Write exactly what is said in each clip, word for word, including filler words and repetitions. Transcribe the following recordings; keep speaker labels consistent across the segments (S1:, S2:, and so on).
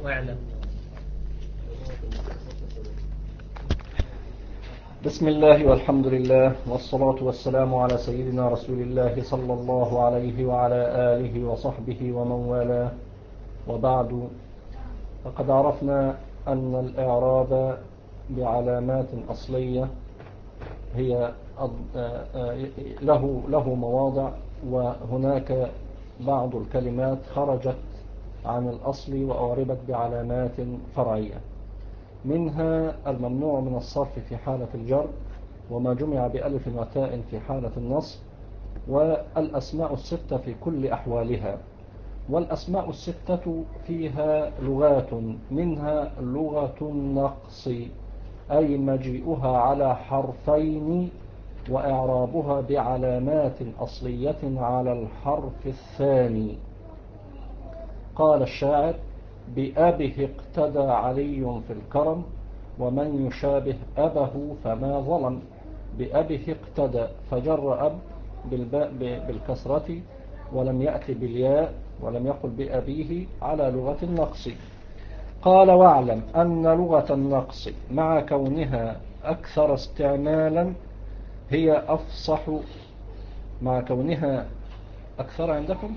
S1: واعلم.
S2: بسم الله والحمد لله والصلاة والسلام على سيدنا رسول الله صلى الله عليه وعلى آله وصحبه ومن والاه، وبعد. فقد عرفنا أن الإعراب بعلامات أصلية هي له له مواضع، وهناك بعض الكلمات خرجت عن الأصل وأعربت بعلامات فرعية، منها الممنوع من الصرف في حالة الجر، وما جمع بألف وتاء في حالة النصب، والأسماء الستة في كل أحوالها. والأسماء الستة فيها لغات، منها لغة النقص، أي مجيئها على حرفين وإعرابها بعلامات أصلية على الحرف الثاني. قال الشاعر: بأبه اقتدى علي في الكرم، ومن يشابه أبه فما ظلم. بأبه اقتدى، فجر أب بالكسرة ولم يأتي بالياء ولم يقل بأبيه على لغة النقص. قال: واعلم أن لغة النقص مع كونها أكثر استعمالا هي أفصح. مع كونها أكثر عندكم؟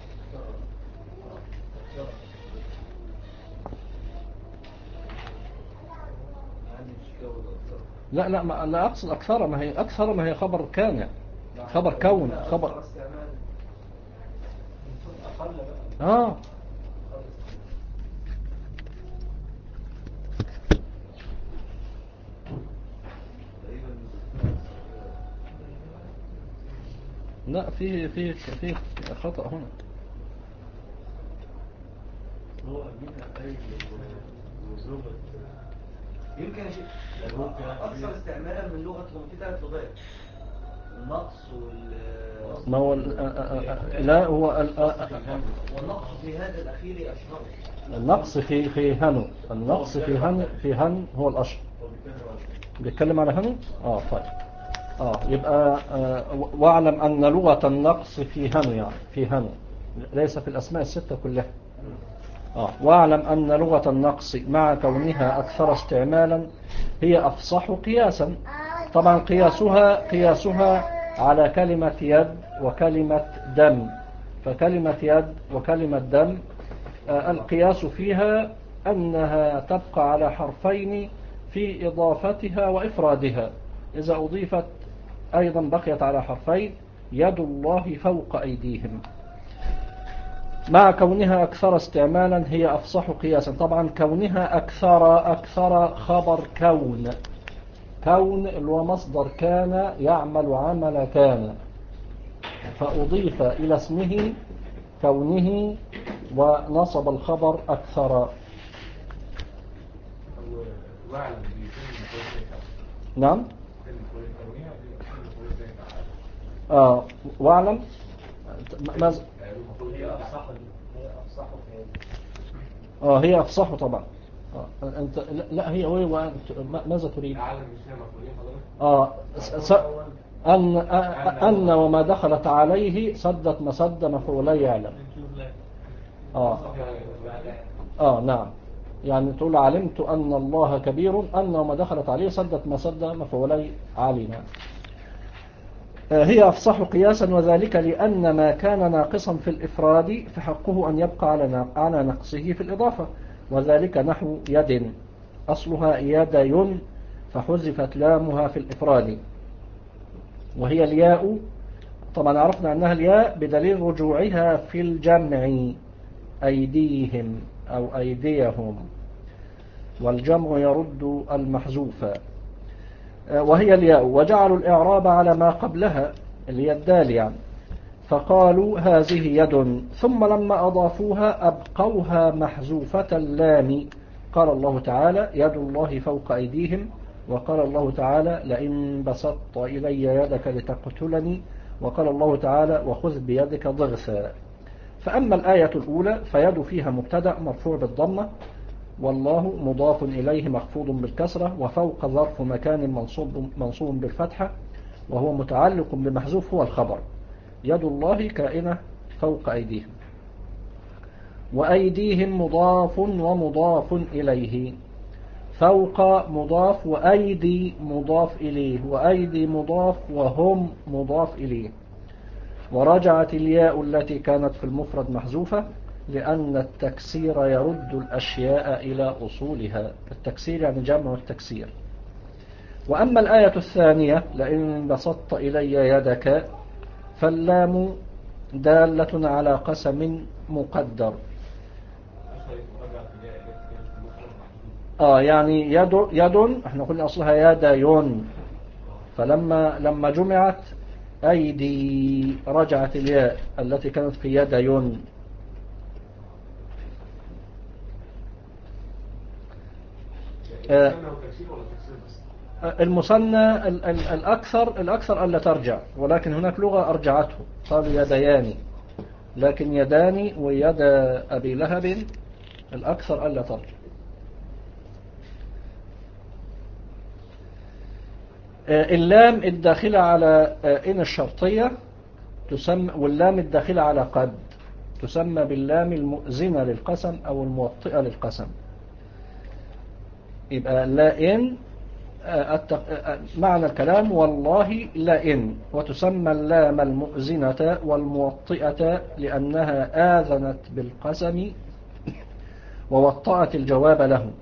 S2: لا لا ما لا أقصد أكثر، ما هي أكثر ما هي خبر كان، خبر كون، خبر آه لا في في في خطأ هنا.
S3: هو أي لغة
S4: يمكن أكثر استعمالا من لغة في ثلاث لغات: النقص وال
S2: ما هو لا هو
S4: والنقص في هذا الأخير أشهر.
S2: النقص في في هنو، النقص في هن في هن هو الأشهر. بيتكلم على هنو. اه طيب اه يبقى آه واعلم أن لغة النقص في هنو، يعني في هنو، ليس في الأسماء الستة كلها. آه واعلم أن لغة النقص مع كونها أكثر استعمالا هي أفصح قياسا. طبعا قياسها قياسها على كلمة يد وكلمة دم. فكلمة يد وكلمة دم آه القياس فيها أنها تبقى على حرفين في إضافتها وإفرادها. إذا أضيفت أيضا بقيت على حرفين: يد الله فوق أيديهم. مع كونها أكثر استعمالا هي أفصح قياسا. طبعا كونها أكثر أكثر خبر كون، كون اللي هو مصدر كان يعمل عمل كان، فأضيف إلى اسمه كونه ونصب الخبر أكثر. نعم. آه واعلم ماذا؟ اه هي أفصح طبعا. آه. أنت لا هي هو ماذا تريد؟ آه س... أن أن وما دخلت عليه سدت مسد مفعولي يعلم. آه آه نعم، يعني تقول علمت أن الله كبير، أن وما دخلت عليه سدت مسد مفعولي علينا. هي أفصح قياسا، وذلك لأن ما كان ناقصا في الإفراد فحقه أن يبقى على نقصه في الإضافة، وذلك نحو يد أصلها يدي فحذفت لامها في الإفراد، وهي الياء. طبعا عرفنا أنها الياء بدليل رجوعها في الجمع أيديهم أو أيديهم، والجمع يرد المحذوف، وهي الياء. وجعلوا الإعراب على ما قبلها اللي هي الدال يعني، فقالوا هذه يد، ثم لما أضافوها أبقوها محذوفة اللام. قال الله تعالى: يد الله فوق أيديهم. وقال الله تعالى: لئن بسطت إلي يدك لتقتلني. وقال الله تعالى: وخذ بيدك ضغثا. فأما الآية الأولى فيد فيها مبتدأ مرفوع بالضمة، والله مضاف إليه مخفوض بالكسرة، وفوق ظرف مكان منصوب منصوب بالفتحة، وهو متعلق بمحذوف هو الخبر. يد الله كائنة فوق أيديهم. وأيديهم مضاف ومضاف إليه. فوق مضاف وأيدي مضاف إليه، وأيدي مضاف وهم مضاف إليه. ورجعت الياء التي كانت في المفرد محذوفة لأن التكسير يرد الأشياء إلى أصولها. التكسير يعني جمع التكسير. وأما الآية الثانية لئن بسطت إلي يدك، فاللام دالة على قسم مقدر. آه يعني يد يد احنا قلنا أصلها يدين، فلما لما جمعت أيدي رجعت الياء التي كانت في يدين. آه المثنى الأكثر الأكثر ألا ترجع، ولكن هناك لغة أرجعته قالوا يديان، لكن يدان ويد أبي لهب الأكثر ألا ترجع. اللام الداخلة على إن الشرطية تسمى، واللام الداخلة على قد تسمى باللام المؤذنة للقسم أو الموطئة للقسم. يبقى لا إن معنى الكلام والله لا إن، وتسمى اللام المؤذنة والموطئة لأنها آذنت بالقسم ووطأت الجواب له.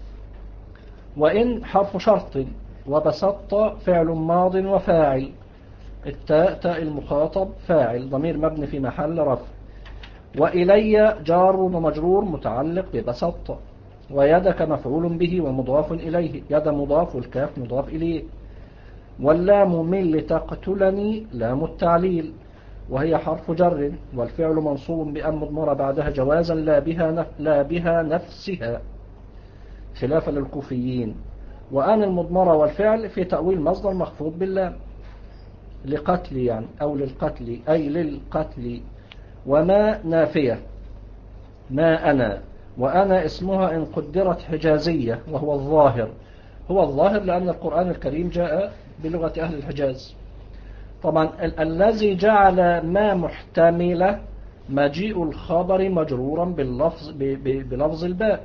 S2: وإن حرف شرط، وبسط فعل ماض وفاعل، التاء تاء المخاطب فاعل ضمير مبني في محل رفع. وإلي جار ومجرور متعلق ببسط. ويدك مفعول به ومضاف إليه، يد مضاف والكاف مضاف إليه. واللام من لتقتلني لام التعليل وهي حرف جر، والفعل منصوب بأن مضمرة بعدها جوازا لا بها لا بها نفسها خلافا للكوفيين. وأن المضمرة والفعل في تأويل مصدر مخفوض باللام لقتل يعني أو للقتل أي للقتل. وما نافية ما أنا، وأنا اسمها إن قدرت حجازية وهو الظاهر. هو الظاهر لأن القرآن الكريم جاء بلغة أهل الحجاز. طبعا ال الذي جعل ما محتملة مجيء الخبر مجرورا باللفظ بلفظ الباء.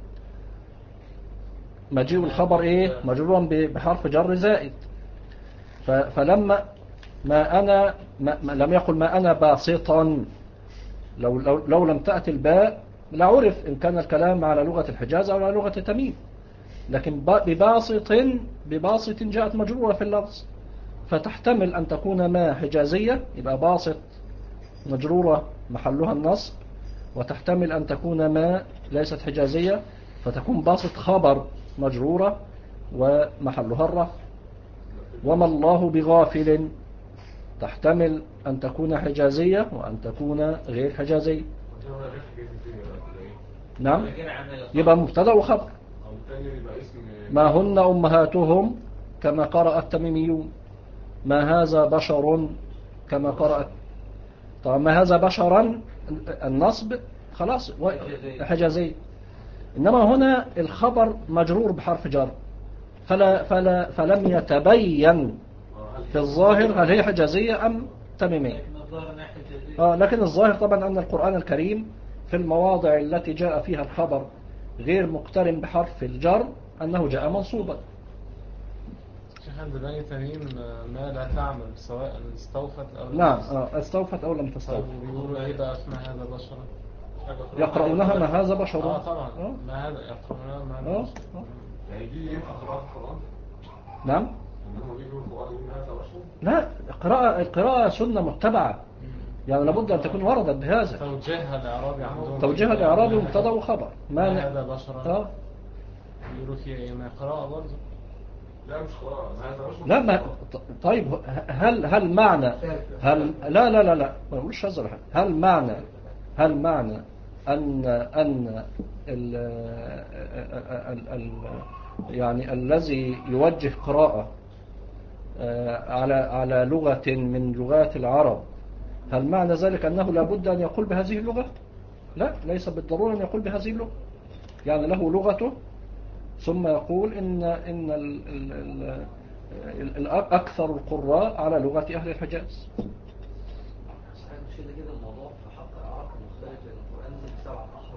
S2: مجيء الخبر إيه مجرورا بحرف جر زائد. فلما ما أنا ما لم يقل ما أنا باسطا، لو, لو, لو لم تأتي الباء لعرف إن كان الكلام على لغة الحجاز أو على لغة تميم. لكن بباسط بباسط جاءت مجرورة في اللفظ، فتحتمل أن تكون ما حجازية يبقى باسط مجرورة محلها النصب، وتحتمل أن تكون ما ليست حجازية فتكون باسط خبر مجرورة ومحلها الرفع. وما الله بغافل تحتمل أن تكون حجازية وأن تكون غير حجازية. نعم يبقى مبتدأ وخبر. ما هن أمهاتهم كما قرأ التميميون. ما هذا بشر كما قرأت. طبعا ما هذا بشرا النصب خلاص حجازي، إنما هنا الخبر مجرور بحرف جر فلا فلا فلم يتبين في الظاهر هل هي حجازية أم تميمية. آه لكن الظاهر طبعا أن القرآن الكريم في المواضع التي جاء فيها الخبر غير مقترن بحرف الجر أنه جاء منصوبا.
S1: شيخ بني تميم ما لا تعمل سواء استوفت أو
S2: نعم آه استوفت أو لم تستوفت.
S1: بيقولوا إيه بقى اسمها هذا بشرا؟
S2: يقرؤونها ما هذا بشر.
S1: آه طبعا آه. ما هذا يقرؤونها ما هذا بشر.
S3: يعني دي ينفع قراءة القرآن؟
S2: نعم
S3: إنهم بيقولوا القرآن يقول هذا بشر؟
S2: لا القراءة القراءة سنة متبعة، يعني لابد أن تكون وردت بهذا.
S1: توجيهها الإعرابي عندهم
S2: توجيهها الإعرابي مبتدا وخبر.
S1: ما هذا بشرا؟
S2: اه
S1: يقولوا فيها ايه ما قراءة برضه.
S3: لا مش قراءة ما هذا بشر.
S2: لا ما طيب هل هل معنى هل لا لا لا لا ما نقولش هذا. هل معنى هل معنى أن أن ال ال ال يعني الذي يوجه قراءة على على لغة من لغات العرب هل معنى ذلك أنه لابد أن يقول بهذه اللغة؟ لا ليس بالضرورة أن يقول بهذه اللغة، يعني له لغته ثم يقول إن إن ال ال ال ال أكثر القراء على لغة أهل الحجاز.
S4: مش كده كده الموضوع في حق العرب مختلف لأن القرآن نزل بسبع أحرف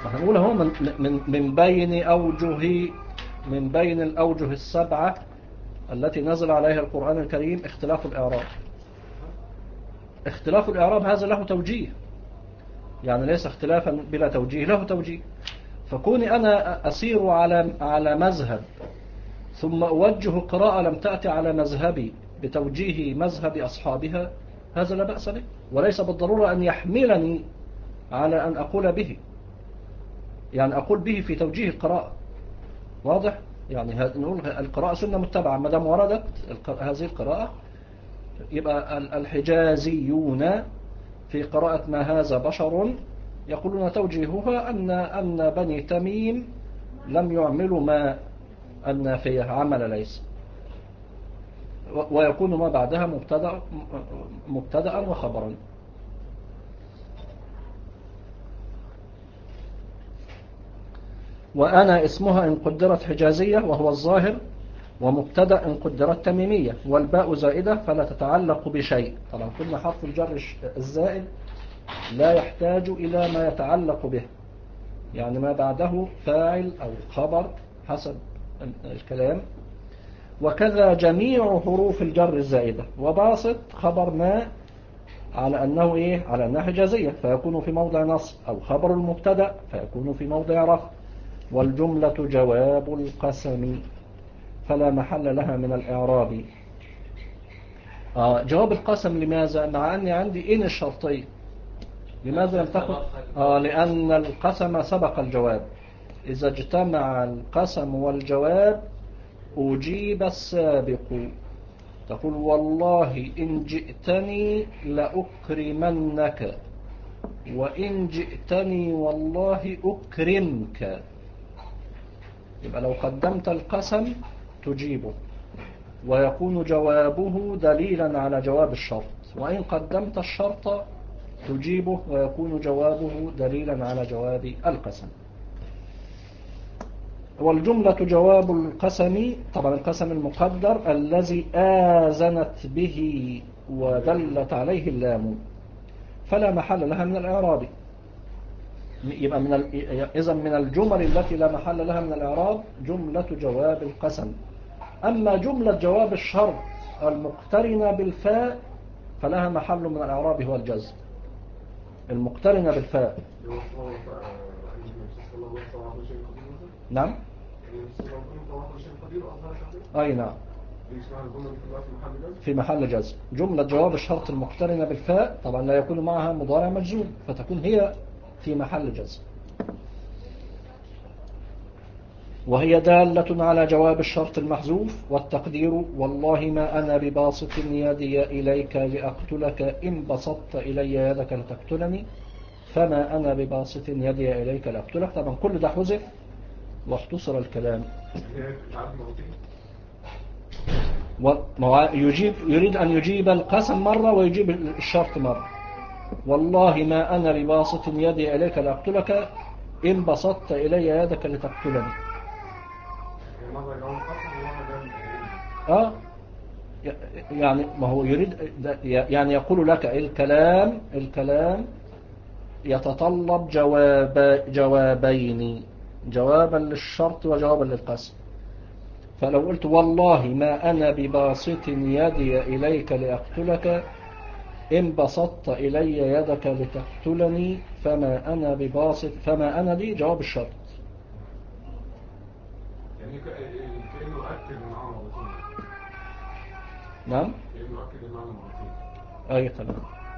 S2: هنقول هو من, من, من بين أوجه من بين الأوجه السبعة التي نزل عليها القرآن الكريم اختلاف الإعراب. اختلاف الإعراب هذا له توجيه، يعني ليس اختلافا بلا توجيه، له توجيه. فكوني أنا أسير على على مذهب ثم أوجه قراءة لم تأتي على مذهبي بتوجيه مذهب أصحابها، هذا لا بأس به، وليس بالضرورة أن يحملني على أن أقول به، يعني أقول به في توجيه القراءة. واضح؟ يعني نقول القراءة سنة متبعة، ما دام وردت هذه القراءة يبقى الحجازيون في قراءة ما هذا بشر يقولون توجيهها أن أن بني تميم لم يعملوا ما النافية عمل ليس، ويكون ما بعدها مبتدأ مبتدأ وخبرا. وأنا اسمها إن قدرت حجازية وهو الظاهر، ومبتدأ إن قدرت تميمية، والباء زائدة فلا تتعلق بشيء. طبعا كل حرف الجر الزائد لا يحتاج إلى ما يتعلق به، يعني ما بعده فاعل أو خبر حسب الكلام. وكذا جميع حروف الجر الزائدة، وباسط خبر ما على أنه إيه؟ على أنها حجازية فيكون في موضع نصب، أو خبر المبتدأ فيكون في موضع رفع. والجملة جواب القسم فلا محل لها من الإعراب. آه جواب القسم لماذا؟ مع أني عندي إن الشرطية، لماذا لم تكن؟ آه لأن القسم سبق الجواب، إذا اجتمع القسم والجواب أجيب السابق. تقول والله إن جئتني لأكرمنك، وإن جئتني والله أكرمك. يبقى لو قدمت القسم تجيبه، ويكون جوابه دليلا على جواب الشرط، وإن قدمت الشرط تجيبه ويكون جوابه دليلا على جواب القسم. والجملة جواب القسم، طبعا القسم المقدر الذي آذنت به ودلت عليه اللام، فلا محل لها من الإعراب. يبقى من ال... إذا من الجمل التي لا محل لها من الإعراب جملة جواب القسم. أما جملة جواب الشرط المقترنة بالفاء فلها محل من الإعراب هو الجزم، المقترنة بالفاء. نعم أي نعم في محل جزم. جملة جواب الشرط المقترنة بالفاء طبعا لا يكون معها مضارع مجزوم، فتكون هي في محل جزم، وهي دالة على جواب الشرط المحذوف. والتقدير والله ما أنا بباسط يدي إليك لأقتلك إن بسطت إلي يدك لتقتلني فما أنا بباسط يدي إليك لأقتلك. طبعا كل ده حذف واختصر الكلام. يجيب يريد أن يجيب القسم مرة ويجيب الشرط مرة. والله ما أنا بباسط يدي إليك لأقتلك إن بسطت إلي يدك لتقتلني. آه يعني ما هو يريد يعني يقول لك الكلام الكلام يتطلب جواب جوابين، جوابا للشرط وجوابا للقسم. فلو قلت والله ما أنا بباسط يدي إليك لأقتلك إن بسطت إلي يدك لتقتلني فما أنا بباسط، فما أنا دي جواب الشرط.
S3: يعني كأنه أكد المعنى مرتين.
S2: نعم
S3: كأنه أكد المعنى مرتين.
S2: أي تمام،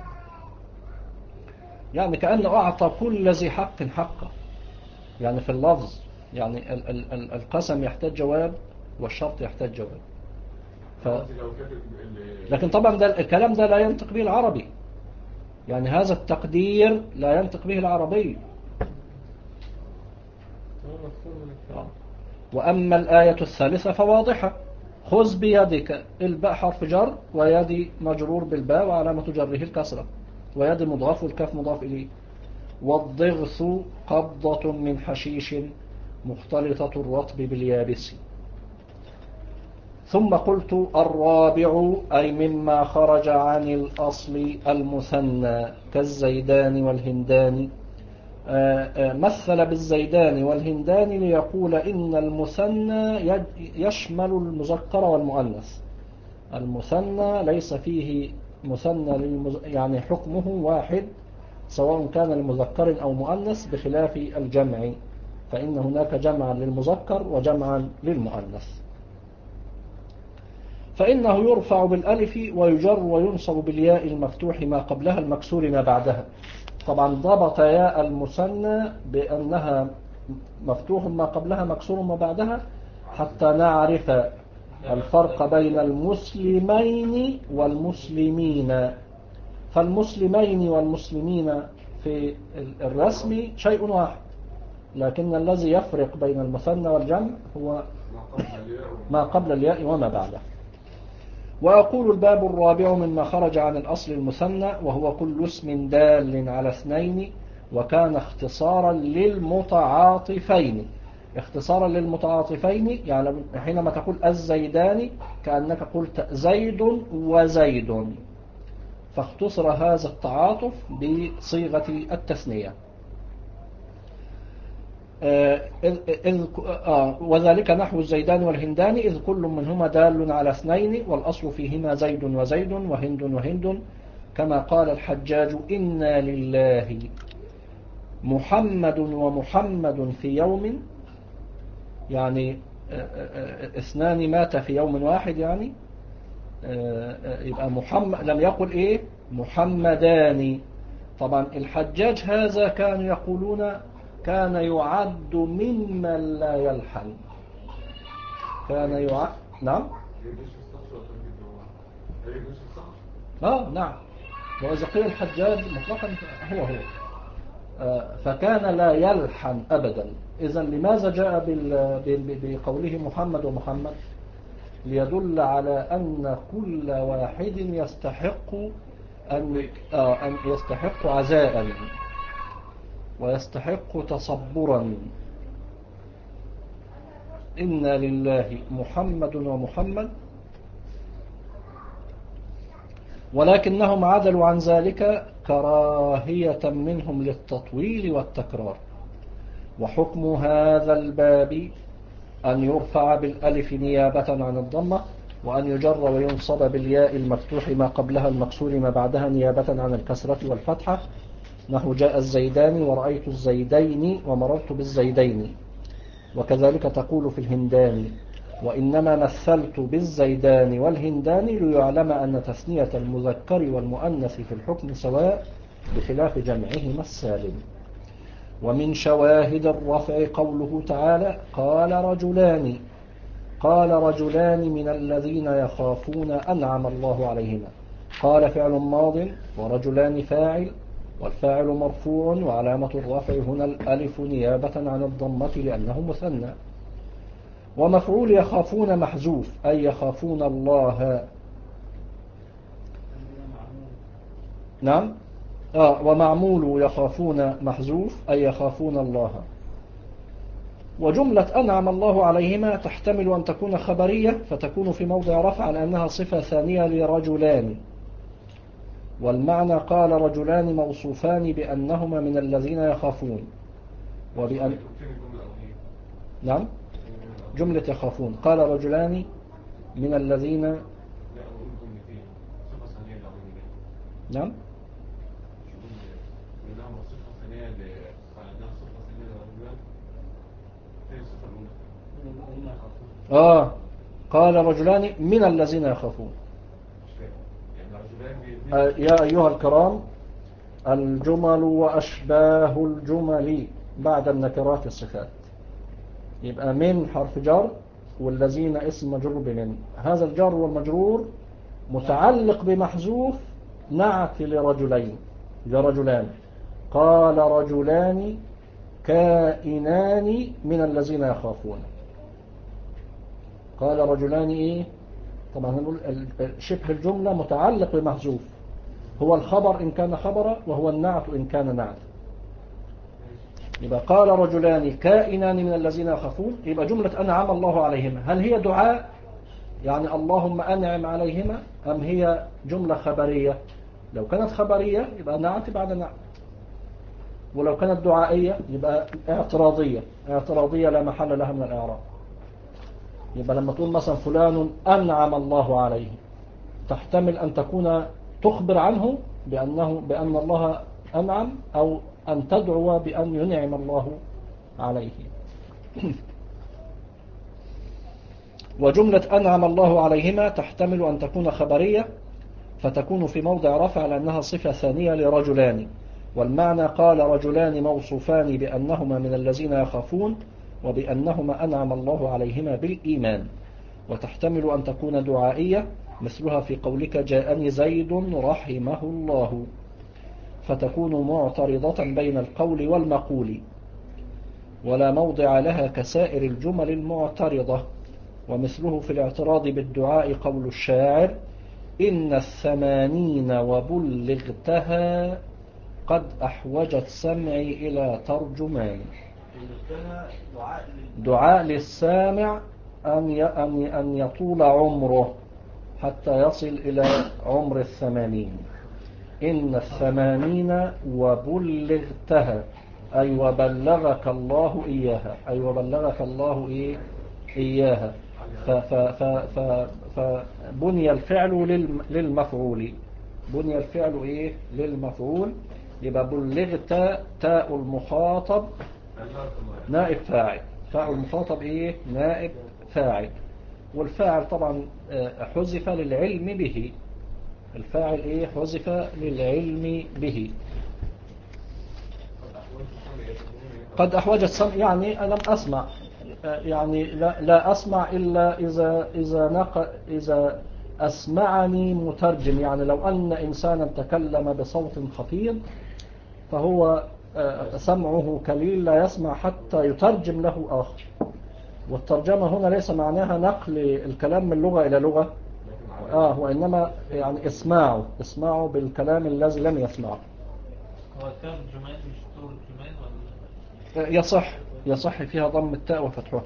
S2: يعني كأنه أعطى كل ذي حق حقه، يعني في اللفظ يعني ال ال ال القسم يحتاج جواب والشرط يحتاج جواب. ف... لكن طبعا ده الكلام ده لا ينطق به العربي، يعني هذا التقدير لا ينطق به العربي. وأما الآية الثالثة فواضحة، خذ بيدك، الباء حرف جر ويدي مجرور بالباء وعلامة جره الكسرة، ويدي مضاف والكاف مضاف إليه. والضغث قبضة من حشيش مختلطة الرطب باليابس. ثم قلت الرابع أي مما خرج عن الأصل المثنى كالزيدان والهندان مثل بالزيدان والهندان ليقول إن المثنى يشمل المذكر والمؤنث. المثنى ليس فيه مثنى للمز... يعني حكمه واحد سواء كان لمذكر أو مؤنث بخلاف الجمع، فإن هناك جمعا للمذكر وجمعا للمؤنث. فإنه يرفع بالألف ويجر وينصب بالياء المفتوح ما قبلها المكسور ما بعدها. طبعا ضبط ياء المثنى بأنها مفتوح ما قبلها مكسور ما بعدها حتى نعرف الفرق بين المسلمين والمسلمين. فالمسلمين والمسلمين في الرسم شيء واحد، لكن الذي يفرق بين المثنى والجمع هو ما قبل الياء وما بعده. وأقول الباب الرابع مما خرج عن الأصل المثنى، وهو كل اسم دال على اثنين وكان اختصارا للمتعاطفين. اختصارا للمتعاطفين يعني حينما تقول الزيدان كأنك قلت زيد وزيد، فاختصر هذا التعاطف بصيغة التثنية. آه آه وذلك نحو الزيدان والهندان إذ كل منهما دال على اثنين والأصل فيهما زيد وزيد وهند وهند، كما قال الحجاج إنا لله محمد ومحمد في يوم، يعني اثنان مات في يوم واحد، يعني يبقى محمد لم يقل ايه محمدان. طبعا الحجاج هذا كانوا يقولون كان يعد ممن لا يلحن، كان يعد نعم اه نعم وإذا قيل الحجاج مطلقا هو هو آه فكان لا يلحن أبدا. إذا لماذا جاء بقوله محمد ومحمد؟ ليدل على أن كل واحد يستحق أن, آه أن يستحق عزاء ويستحق تصبرا. إنا لله محمد ومحمد، ولكنهم عدلوا عن ذلك كراهية منهم للتطويل والتكرار. وحكم هذا الباب أن يرفع بالألف نيابة عن الضمة، وأن يجر وينصب بالياء المفتوح ما قبلها المكسور ما بعدها نيابة عن الكسرة والفتحة، نحو جاء الزيدان ورأيت الزيدين ومررت بالزيدين. وكذلك تقول في الهندان وإنما مثلت بالزيدان والهندان ليعلم أن تثنية المذكر والمؤنث في الحكم سواء بخلاف جمعهما السالم. ومن شواهد الرفع قوله تعالى قال رجلان، قال رجلان من الذين يخافون أنعم الله عليهما. قال فعل ماض ورجلان فاعل، والفاعل مرفوع وعلامة الرفع هنا الألف نيابة عن الضمة لأنه مثنى. ومفعول يخافون محذوف أي يخافون الله. نعم آه ومعمول يخافون محذوف أي يخافون الله. وجملة أنعم الله عليهما تحتمل أن تكون خبرية فتكون في موضع رفع لأنها صفة ثانية لرجلان، والمعنى قال رجلان موصوفان بأنهما من الذين يخافون وبأن نعم جملة يخافون قال رجلان من الذين نعم آه قال رجلان من الذين يخافون. آه يا أيها الكرام الجمل وأشباه الجمل بعد النكرات الصفات، يبقى من حرف جر والذين اسم مجرور بمن. هذا الجر والمجرور متعلق بمحذوف نعت لرجلين لرجلان. قال رجلان كائنان من الذين يخافون. قال رجلان ايه طبعا نقول شبه الجملة متعلق بمحذوف، هو الخبر إن كان خبرا وهو النعت إن كان نعت. يبقى قال رجلان كائنان من الذين يخافون، يبقى جملة أنعم الله عليهما هل هي دعاء يعني اللهم أنعم عليهما أم هي جملة خبرية؟ لو كانت خبرية يبقى نعت بعد نعت. ولو كانت دعائية يبقى اعتراضية. اعتراضية لا محل لها من الإعراب. يبقى لما تقول مثلا فلان أنعم الله عليه، تحتمل أن تكون تخبر عنه بأنه بأن الله أنعم، أو أن تدعو بأن ينعم الله عليه. وجملة أنعم الله عليهما تحتمل أن تكون خبرية، فتكون في موضع رفع لأنها صفة ثانية لرجلان، والمعنى قال رجلان موصوفان بأنهما من الذين يخافون وبأنهما أنعم الله عليهما بالإيمان. وتحتمل أن تكون دعائية مثلها في قولك جاءني زيد رحمه الله، فتكون معترضة بين القول والمقول، ولا موضع لها كسائر الجمل المعترضة. ومثله في الاعتراض بالدعاء قول الشاعر إن الثمانين وبلغتها قد أحوجت سمعي إلى ترجمان. دعاء للسامع أن أن يطول عمره حتى يصل إلى عمر الثمانين. إن الثمانين وبلغتها أي وبلغك الله إياها، أي وبلغك الله إيه إياها. فبني الفعل للمفعول، بني الفعل إيه للمفعول. يبقى بلغت تاء المخاطب نائب فاعل، تاء المخاطب إيه نائب فاعل، والفاعل طبعا حذف للعلم به. الفاعل إيه حذف للعلم به. قد أحوجت سمع يعني لم أسمع، يعني لا, لا أسمع إلا إذا إذا نق إذا أسمعني مترجم. يعني لو أن إنسانا تكلم بصوت خفيض فهو سمعه قليل لا يسمع حتى يترجم له آخر. والترجمة هنا ليس معناها نقل الكلام من لغة إلى لغة، آه وإنما يعني اسماعه اسماعه بالكلام الذي لم يسمعه.
S5: هو ترجمان مش ترجمان ولا؟
S2: يصح يصح فيها ضم التاء وفتحها.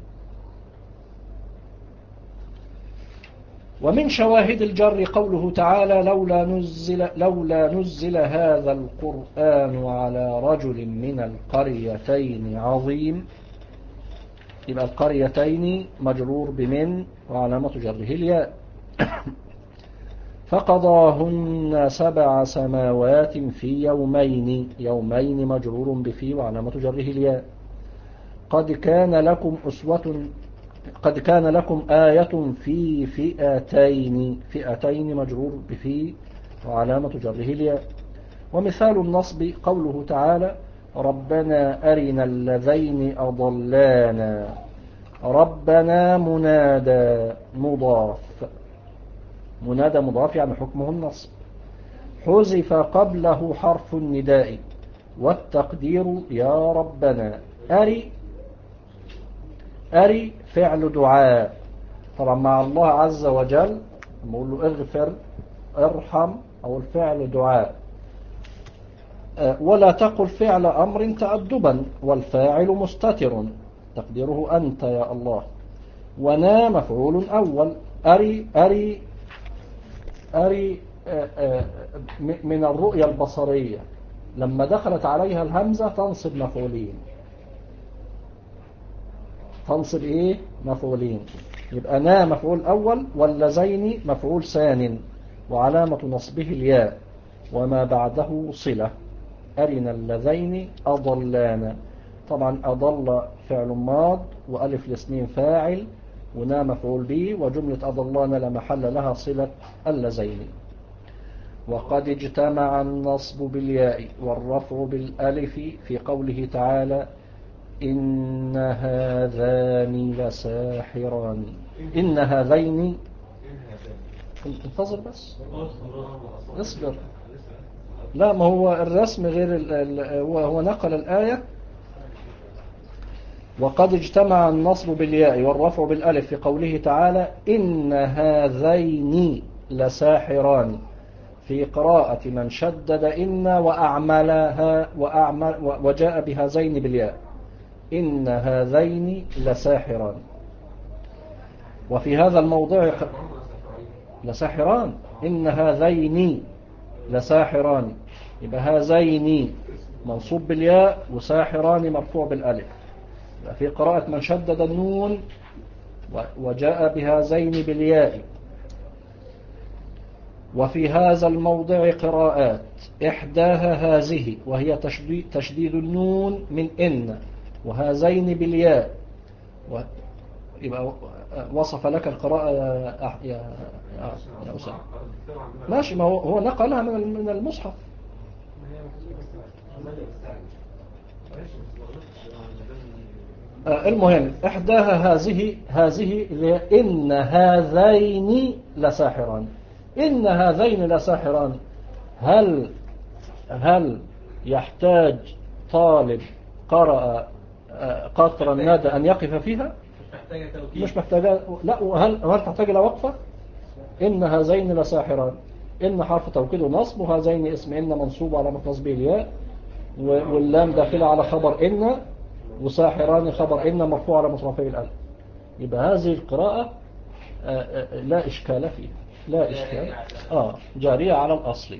S2: ومن شواهد الجر قوله تعالى لولا نزل, لولا نزل هذا القرآن على رجل من القريتين عظيم. يبقى القريتين مجرور بمن وعلامة جره الياء. فقضاهن سبع سماوات في يومين، يومين مجرور بفي وعلامة جره الياء. قد كان لكم أسوة قد كان لكم آية في فئتين، فئتين مجرور بفي وعلامة جره الياء. ومثال النصب قوله تعالى ربنا أرنا اللذين أضلانا. ربنا منادى مضاف، منادى مضاف يعني حكمه النصب. حذف قبله حرف النداء والتقدير يا ربنا. أري أري فعل دعاء طبعا مع الله عز وجل، نقول له اغفر ارحم، أو الفعل دعاء. ولا تقل فعل أمر تأدبا، والفاعل مستتر تقديره أنت يا الله. ونا مفعول أول. أري أري أري من الرؤية البصرية، لما دخلت عليها الهمزة تنصب مفعولين، تنصب إيه مفعولين. يبقى نا مفعول أول واللذين مفعول ثان وعلامة نصبه الياء وما بعده صلة. أرنا اللذين أضلانا. طبعا أضل فعل ماض وألف الاثنين فاعل ونا مفعول به، وجملة أضلانا لا محل لها صلة اللذين. وقد اجتمع النصب بالياء والرفع بالألف في قوله تعالى إن هذان لساحران. إن هذين انتظر بس اصبر. لا ما هو الرسم غير هو نقل الآية. وقد اجتمع النصب بالياء والرفع بالألف في قوله تعالى إن هذين لساحران، في قراءة من شدد إن وأعملها وأعمل وجاء بهذين بالياء إن هذين لساحران. وفي هذا الموضع لساحران، إن هذين لساحران، يبقى هذين منصوب بالياء، وساحران مرفوع بالألف. في قراءة من شدد النون وجاء بهذين بالياء. وفي هذا الموضع قراءات، إحداها هذه وهي تشديد النون من إن، وهذين بالياء. يبقى وصف لك القراءة يا يا يا أسامة. ماشي، ما هو هو نقلها من من المصحف. المهم إحداها هذه هذه إن هذين لساحران. إن هذين لساحران، هل هل يحتاج طالب قرأ قطر الندى أن يقف فيها؟ مش محتاجة. لا، وهل هل تحتاج إلى وقفة؟ إن هذين لساحران، إن حرف توكيد ونصب، وهذين اسم إن منصوب على نصبه الياء، واللام داخلة على خبر إن، وساحران خبر إن مرفوع على مصرفي الألف. يبقى هذه القراءة لا إشكال فيها، لا إشكال، آه جارية على الأصل.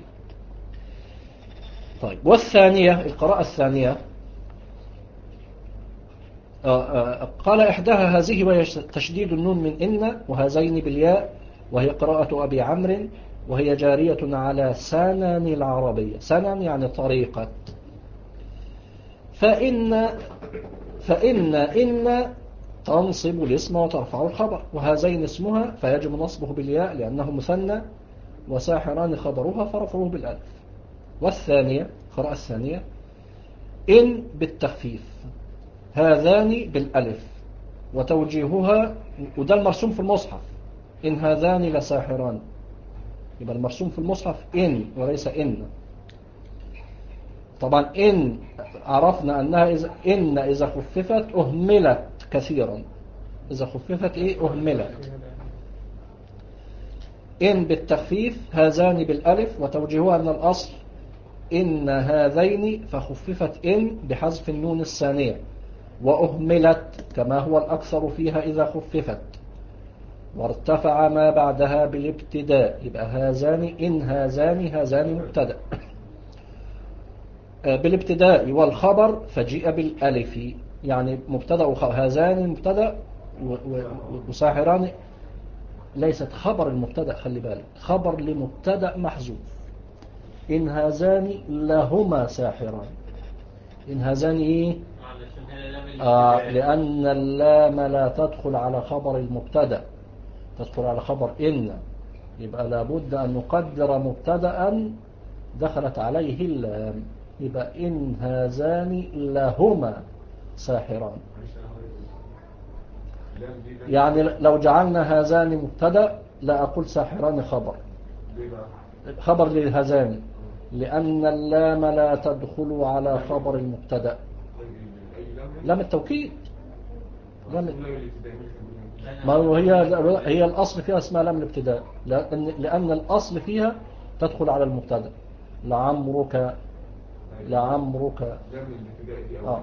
S2: طيب، والثانية القراءة الثانية آه آه قال إحداها هذه وهي تشديد النون من إن، وهذين بالياء، وهي قراءة أبي عمرو، وهي جارية على سنن العربية. سنن يعني طريقة. فإن فإن إن تنصب الاسم وترفع الخبر، وهذين اسمها فيجب نصبه بالياء لأنه مثنى، وساحران خبرها فرفعه بالألف. والثانية قراءة الثانية إن بالتخفيف، هذان بالألف، وتوجيهها، وده المرسوم في المصحف، إن هذان لساحران. يبقى المرسوم في المصحف إن وليس إن. طبعا إن عرفنا أنها إذا إن إذا خففت أهملت كثيرا. إذا خففت إيه؟ أهملت. إن بالتخفيف، هذان بالألف، وتوجيهها من الأصل إن هذين، فخففت إن بحذف النون الثانية، وأهملت كما هو الأكثر فيها إذا خففت، وارتفع ما بعدها بالابتداء. يبقى هذان إن هذان، هذان مبتدأ بالابتداء، والخبر فجيء بالألف، يعني مبتدأ وخبر. هذان مبتدأ، وساحران ليست خبر المبتدأ، خلي بالك، خبر لمبتدأ محذوف. إن هذان لهما ساحران. إن هذان إيه؟ آه لأن اللام لا تدخل على خبر المبتدأ، تدخل على خبر إن. يبقى لابد أن نقدر مبتدأ دخلت عليه اللام. يبقى إن هذان لهما ساحران. يعني لو جعلنا هذان مبتدأ لا أقول ساحران خبر. خبر لهذان، لأن اللام لا تدخل على خبر المبتدأ. لام التوكيد. لام ما هو هي هي الأصل فيها اسمها لام الابتداء، لأن لأن الأصل فيها تدخل على المبتدأ. لعمرك، لعمرك. آه.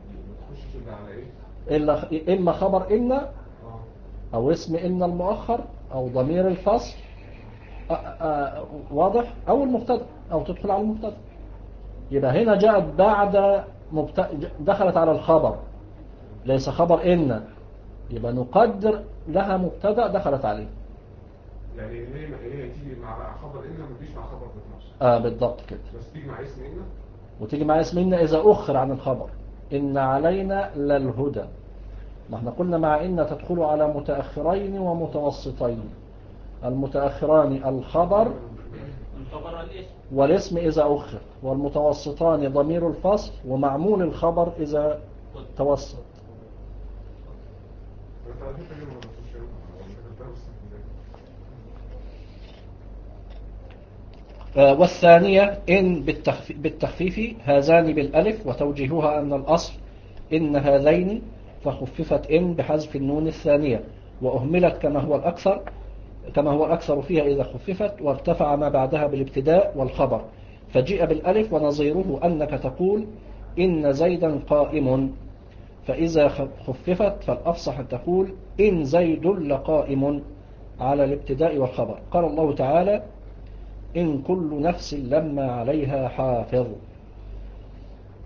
S2: إلا إما خبر إن، أو اسم إن المؤخر، أو ضمير الفصل، آآ آآ واضح، أو المبتدأ، أو تدخل على المبتدأ. يبقى هنا جاءت بعد مبتدأ، دخلت على الخبر، ليس خبر إن. يبقى نقدر لها مبتدأ دخلت عليه.
S3: يعني هي هي تيجي مع خبر إن، ما تجيش مع خبر بتنص.
S2: اه بالضبط كده.
S3: بس تيجي مع اسم إن،
S2: وتيجي مع اسم إن إذا أخر عن الخبر. إن علينا للهدى. ما احنا قلنا مع إن تدخل على متأخرين ومتوسطين. المتأخران الخبر والاسم إذا أخر، والمتوسطان ضمير الفصل ومعمول الخبر إذا توسط. والثانية إن بالتخفيف، هذان بالألف، وتوجيهها أن الأصل إن هذين، فخففت إن بحذف النون الثانية، وأهملت كما هو الأكثر كما هو الأكثر فيها إذا خففت، وارتفع ما بعدها بالابتداء والخبر، فجيء بالألف. ونظيره أنك تقول إن زيدا قائم، فإذا خففت فالأفصح تقول إن زيد لقائم على الابتداء والخبر. قال الله تعالى إن كل نفس لما عليها حافظ.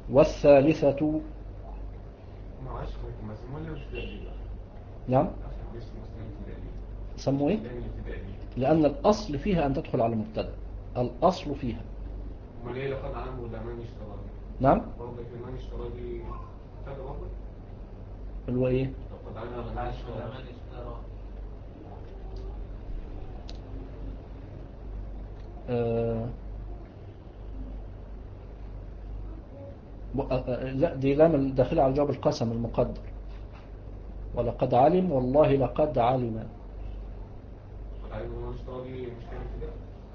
S2: والثالثة
S3: معلش ممكن بس ما مش ابتدائي بقى.
S2: نعم
S3: لسه مسلم ابتدائي.
S2: سموه ايه؟
S3: لأن ابتدائي.
S2: لأن الأصل فيها أن تدخل على مبتدأ، الأصل فيها.
S3: امال ايه لقد علم ولا من اشترى دي؟
S2: نعم
S3: برضه في من اشترى دي كده برضه؟
S2: اللي هو ايه؟
S3: لقد علم ولا من اشترى.
S5: زمان اشترى.
S2: آه لا دي لام داخلة على جواب القسم المقدر، ولقد علم والله لقد علم.
S3: لقد علم ولا من اشترى دي مش كان ابتدائي؟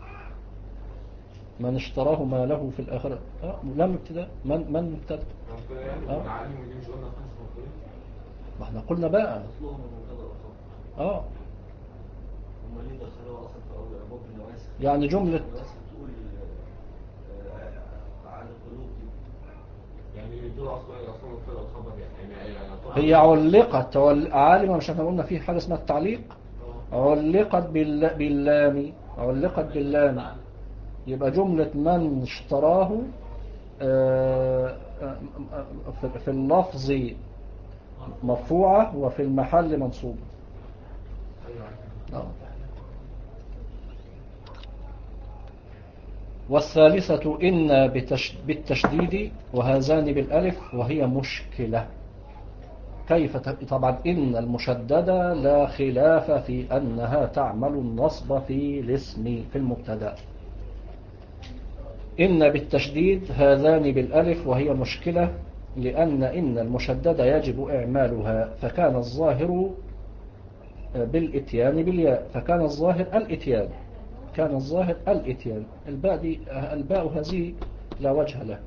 S2: من اشتراه ما له في الآخرة. آه لام ابتداء. من من مبتدأ.
S3: كده يعني
S2: آه.
S3: لقد علم ودي مش قلنا خمس مفعولين؟
S2: ما احنا قلنا بقى
S4: اصلهم المنتظر اصلا.
S2: اه
S4: هم ليه دخلوها اصلا في اول ابواب النواسخ؟
S2: يعني جملة
S4: النواسخ تقول آه، عن القلوب دي.
S3: يعني دول اصلا اصلا مبتدا وخبر يعني يعني
S2: هي علقت وال- عالمة، مش احنا قلنا في حاجة اسمها التعليق، علقت بال- باللام، علقت باللام، يبقى جملة من اشتراه آه، آه، في- في اللفظ مرفوعة وفي المحل منصوبة. آه. والثالثة إن بتش- بالتشديد وهذان بالألف وهي مشكلة. كيف ت- طبعا إن المشددة لا خلاف في أنها تعمل النصب في الاسم في المبتدا. إن بالتشديد هذان بالألف وهي مشكلة، لأن إن المشددة يجب إعمالها، فكان الظاهر بالإتيان بالياء، فكان الظاهر الإتيان، كان الظاهر الإتيان. الباء دي الباء هذه لا وجه له،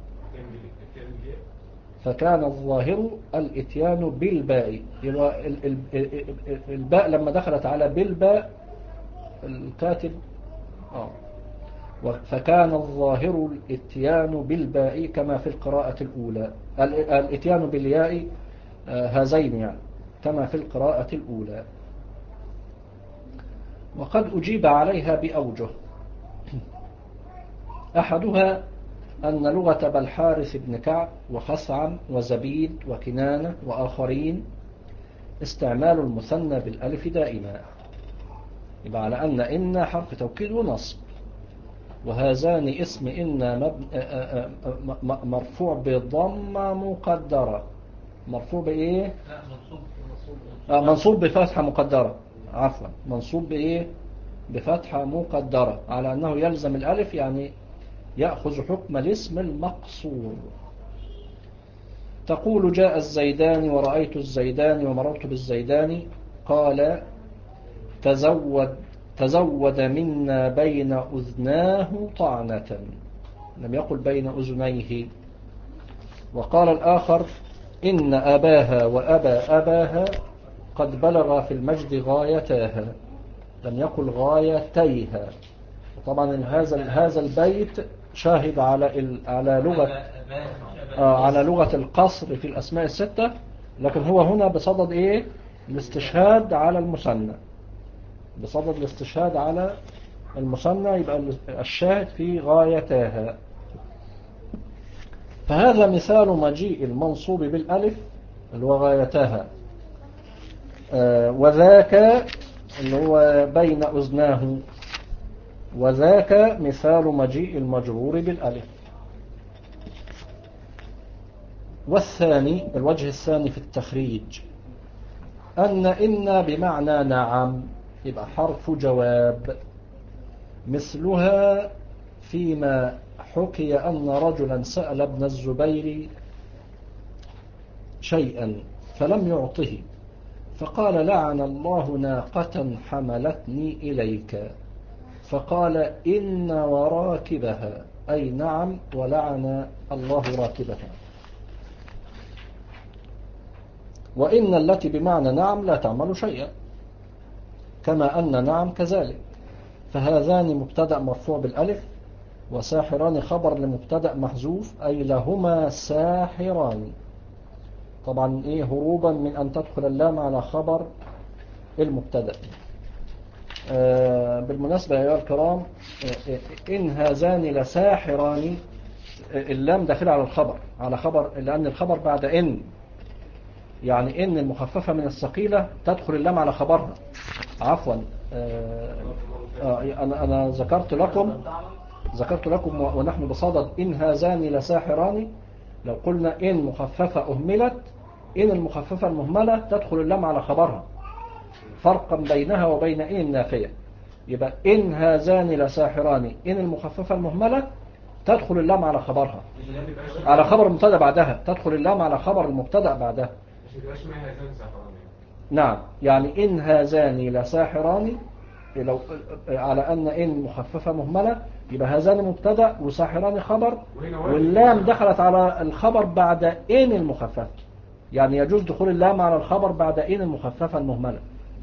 S2: فكان الظاهر الإتيان بالباء. يبقى ال- ال- ال- الباء لما دخلت على بالباء الكاتب آه. فكان الظاهر الاتيان بالباء كما في القراءة الأولى، ال- الاتيان بالياء آه، هذين يعني كما في القراءة الأولى. وقد أجيب عليها بأوجه، أحدها أن لغة بالحارث بن كعب وخثعم وزبيد وكنانة وآخرين استعمال المثنى بالألف دائما، يبقى على أن إن حرف توكيد ونصب، وهذان اسم إن مب... مرفوع بضمة مقدرة. مرفوع بإيه؟
S5: لا منصوب منصوب
S2: آه منصوب بفتحة مقدرة، عفوا منصوب بإيه؟ بفتحة مقدرة، على أنه يلزم الألف، يعني يأخذ حكم الاسم المقصور. تقول جاء الزيدان ورأيت الزيدان ومررت بالزيدان. قال تزود تزود منا بين أذناه طعنة، لم يقل بين أذنيه. وقال الآخر إن أباها وأبا أباها قد بلغ في المجد غايتاها، لم يقل غايتيها. طبعا هذا هذا البيت شاهد على على لغة آه على لغة القصر في الأسماء الستة، لكن هو هنا بصدد إيه؟ الاستشهاد على المثنى، بصدد الاستشهاد على المثنى، يبقى الشاهد في غايتها. فهذا مثال مجيء المنصوب بالألف اللي هو غايتها، آه وذاك اللي هو بين أذناه، وذاك مثال مجيء المجرور بالألف. والثاني الوجه الثاني في التخريج أن إن بمعنى نعم، يبقى حرف جواب، مثلها فيما حكي أن رجلا سأل ابن الزبير شيئا فلم يعطه، فقال لعن الله ناقة حملتني إليك، فقال إن وراكبها، أي نعم ولعن الله راكبها. وإن التي بمعنى نعم لا تعمل شيئا، كما أن نعم كذلك. فهذان مبتدأ مرفوع بالألف، وساحران خبر لمبتدأ محذوف، أي لهما ساحران. طبعا إيه هروبا من أن تدخل اللام على خبر المبتدأ. آه بالمناسبة يا الكرام، آه إن هذان لساحران اللام داخل على الخبر، على خبر، لأن الخبر بعد إن، يعني إن المخففة من الثقيلة تدخل اللام على خبرها. عفوا آه آه أنا أنا ذكرت لكم ذكرت لكم ونحن بصدد إن هذان لساحران، لو قلنا إن مخففة أهملت، إن المخففة المهملة تدخل اللام على خبرها، فرقا بينها وبين إن النافية. يبقى إن هذان لساحران، إن المخففة المهملة تدخل اللام على خبرها، على خبر المبتدا بعدها، تدخل اللام على خبر المبتدا بعدها. نعم، يعني إن هذان لساحران، لو على أن إن مخففة مهملة يبقى هذان مبتدا وساحران خبر، واللام دخلت على الخبر بعد إن المخففة، يعني يجوز دخول اللام على الخبر بعد إن المخففة المهملة.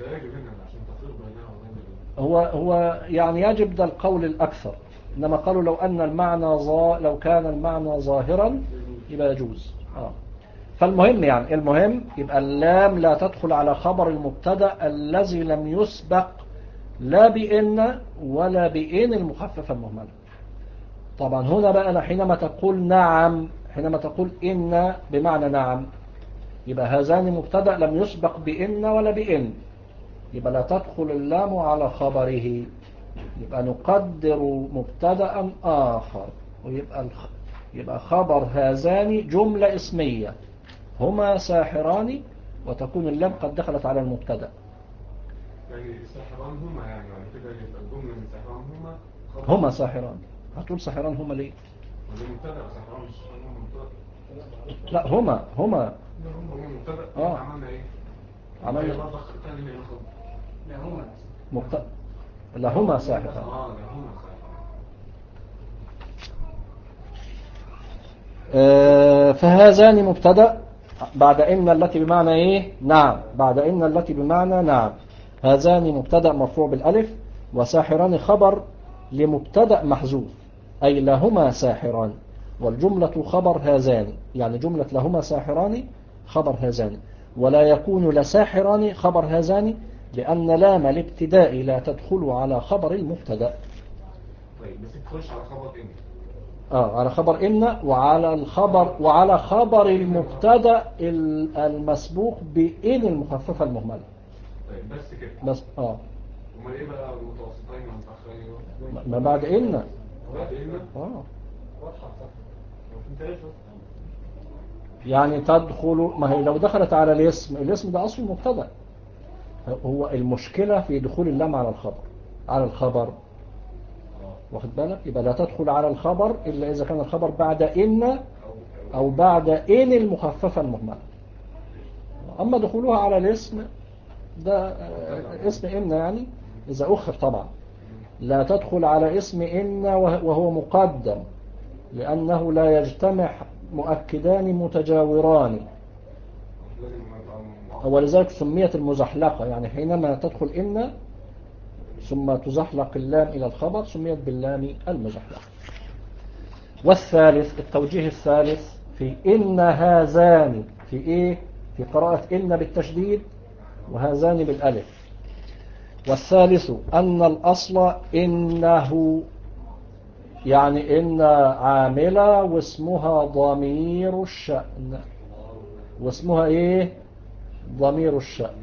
S2: هو هو يعني يجب ده القول الأكثر، إنما قالوا لو أن المعنى ظا لو كان المعنى ظاهرا يبقى يجوز. آه. فالمهم يعني المهم يبقى اللام لا تدخل على خبر المبتدا الذي لم يسبق لا بإن ولا بإن المخففة المهملة. طبعا هنا بقى حينما تقول نعم، حينما تقول إن بمعنى نعم، يبقى هذان مبتدا لم يسبق بإن ولا بإن، يبقى لا تدخل اللام على خبره، يبقى نقدر مبتدا آخر، ويبقى الخ... يبقى خبر هذان جملة اسمية، هما ساحران، وتكون اللام قد دخلت على المبتدا.
S3: يعني الساحران هما، يعني كده يبقى الجملة من ساحران هما
S2: هما ساحران. هتقول ساحران هما ليه؟
S3: مبتدا ساحران مش هما مبتدا.
S2: لا هما هما
S3: هما مبتدا.
S2: اه
S3: عملنا ايه؟
S2: عملنا
S3: برضه الثاني اللي ناخد
S5: لا هما
S2: مبتدا، لا هما ساحران.
S3: اه لا هما ساحران.
S2: آه فهذان مبتدا بعد إن التي بمعنى إيه؟ نعم، بعد إن التي بمعنى نعم. هذان مبتدا مرفوع بالألف، وساحران خبر لمبتدا محذوف، أي لهما ساحران، والجملة خبر هذان، يعني جملة لهما ساحران خبر هذان، ولا يكون لساحران خبر هذان، لأن لام الابتداء لا تدخل على خبر المبتدا.
S3: طيب بس تخش على خبر إن.
S2: اه على خبر إن، وعلى الخبر وعلى خبر المبتدا المسبوق بإن المخففة المهملة.
S3: طيب بس كده.
S2: بس اه
S3: وما ايه بقى المتوسطين والمتأخرين؟
S2: ما بعد إن.
S3: بعد إن؟
S2: اه
S3: واضحة صح. انت ايش؟
S2: يعني تدخل، ما هي لو دخلت على الاسم، الاسم ده أصل مبتدا، هو المشكلة في دخول اللام على الخبر، على الخبر واخد بالك؟ يبقى لا تدخل على الخبر إلا إذا كان الخبر بعد إن أو بعد إن المخففة المهملة. أما دخولها على الاسم ده اسم إن، يعني إذا أخر طبعا لا تدخل على اسم إن وهو مقدم، لأنه لا يجتمع مؤكدان متجاوران، ولذلك سميت المزحلقة، يعني حينما تدخل إن ثم تزحلق اللام إلى الخبر سميت باللام المزحلقة. والثالث التوجيه الثالث في إن هذان، في إيه؟ في قراءة إن بالتشديد وهذان بالألف. والثالث أن الأصل إنه، يعني إن عاملة واسمها ضمير الشأن، واسمها إيه؟ ضمير الشأن.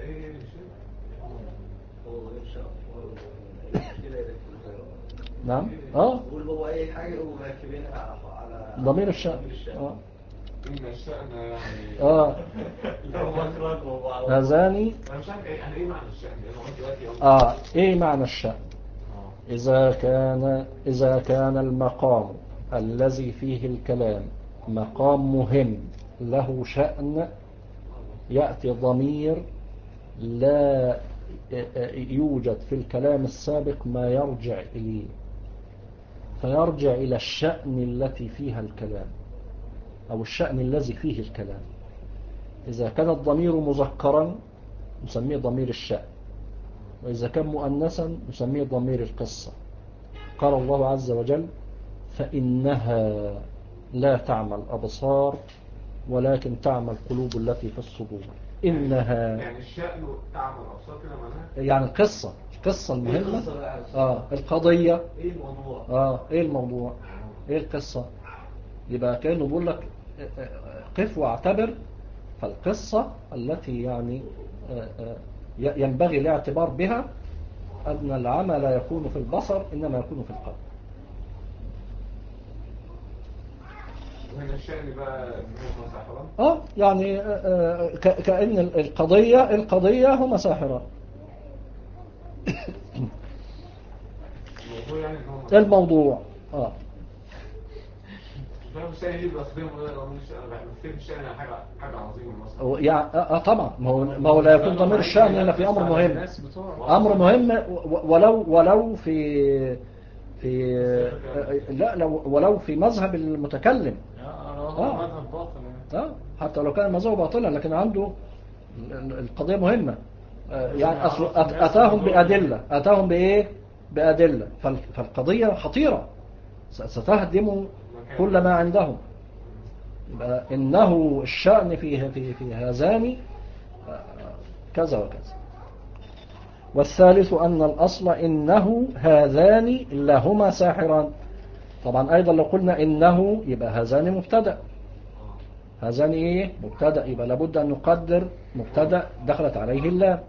S2: نعم اه
S4: هو اي حاجه ومركبينها على
S2: ضمير الشأن. اه
S3: إن الشأن يعني
S2: اه هذان.
S3: أنا مش عارف يعني إيه معنى الشأن، أنا دلوقتي
S2: اه ايه معنى الشأن؟ إذا كان إذا كان المقام الذي فيه الكلام مقام مهم له شأن، يأتي ضمير لا يوجد في الكلام السابق ما يرجع إليه، فيرجع إلى الشأن التي فيها الكلام أو الشأن الذي فيه الكلام. إذا كان الضمير مذكرا نسميه ضمير الشأن، وإذا كان مؤنثا نسميه ضمير القصة. قال الله عز وجل فإنها لا تعمى الأبصار ولكن تعمى القلوب التي في الصدور. إنها
S3: يعني الشأن تعمى الأبصار كده معناها
S2: يعني القصة، القصة المهمة. آه القضية.
S4: ايه الموضوع؟
S2: آه إيه الموضوع؟ إيه القصة؟ يبقى كأنه بيقول لك قف واعتبر. فالقصة التي يعني ينبغي الاعتبار بها أن العمل لا يكون في البصر إنما يكون في القلب.
S3: وهنا الشأن بقى إنه ساحران.
S2: اه يعني كأن القضية القضية هما ساحران.
S3: الموضوع يعني إنه
S2: الموضوع اه
S3: فاهم الشأن دي بأصلين مش أنا بفتكر الشأن حاجة حاجة عظيمة مثلا.
S2: يعني اه طبعا ما هو ما هو لا يكون ضمير الشأن إلا في أمر مهم. أمر مهم ولو ولو في في لا لو ولو في مذهب المتكلم.
S1: اه مذهب باطل يعني.
S2: اه حتى لو كان مذهبه باطلا لكن عنده القضية مهمة. يعني أصل أتاهم بأدلة أتاهم بإيه بأدلة فالقضية خطيرة ستهدم كل ما عندهم. إنه الشأن في في في هذان كذا وكذا. والثالث أن الأصل إنه هذان لهما ساحران. طبعا أيضا لو قلنا إنه يبقى هذان مبتدأ. هذان إيه مبتدأ يبقى لابد أن نقدر مبتدأ دخلت عليه اللام.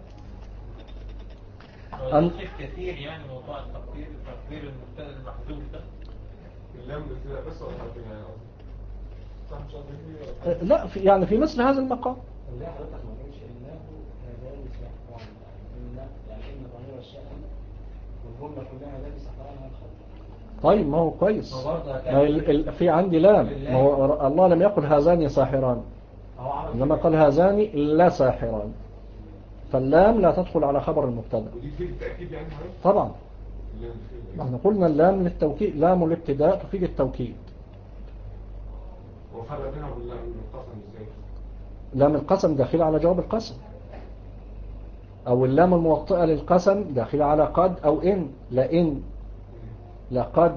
S5: أن كثير يعني موضوع التقدير تقدير المبتدأ المحذوف ده
S3: اللام بتبقى بس ولا يعني صح مش قصدي
S2: لا في يعني في مثل هذا المقام.
S6: لا حضرتك ما قلتش انه هذان سحران ان يعني ان ضمير الشأن والجمله كلها هذان سحران الخلق.
S2: طيب ما هو كويس. ما ال- ال- في عندي لام. ما هو الله لم يقل هذان ساحران انما قال هذان لا ساحران. فاللام لا تدخل على خبر المبتدا.
S3: ودي فيه التأكيد يعني حضرتك؟
S2: طبعا
S3: اللام فيه
S2: احنا قلنا اللام للتوكيد. لام الابتداء تفيد التوكيد.
S3: وفرق بينها وبين القسم ازاي؟
S2: لام القسم داخل على جواب القسم او اللام الموطئة للقسم داخل على قد او ان. لئن لقد.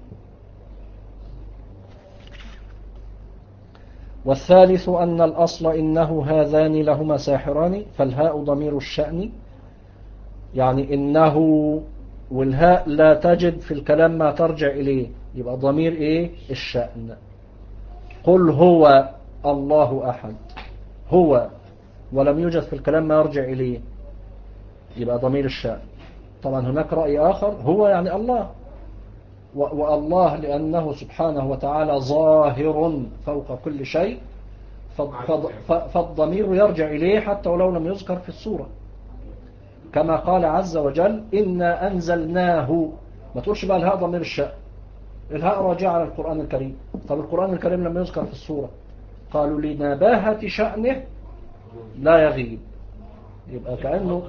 S2: والثالث أن الأصل إنه هذان لهما ساحران. فالهاء ضمير الشأن يعني إنه والهاء لا تجد في الكلام ما ترجع إليه يبقى ضمير إيه الشأن. قل هو الله أحد هو ولم يوجد في الكلام ما يرجع إليه يبقى ضمير الشأن. طبعا هناك رأي آخر هو يعني الله والله لأنه سبحانه وتعالى ظاهر فوق كل شيء فالضمير يرجع إليه حتى ولو لم يذكر في السورة كما قال عز وجل إنا أنزلناه. ما تقولش بقى الهاء ضمير الشأن. الهاء راجع على القرآن الكريم. طب القرآن الكريم لم يذكر في السورة قالوا لنباهة شأنه لا يغيب. يبقى كأنه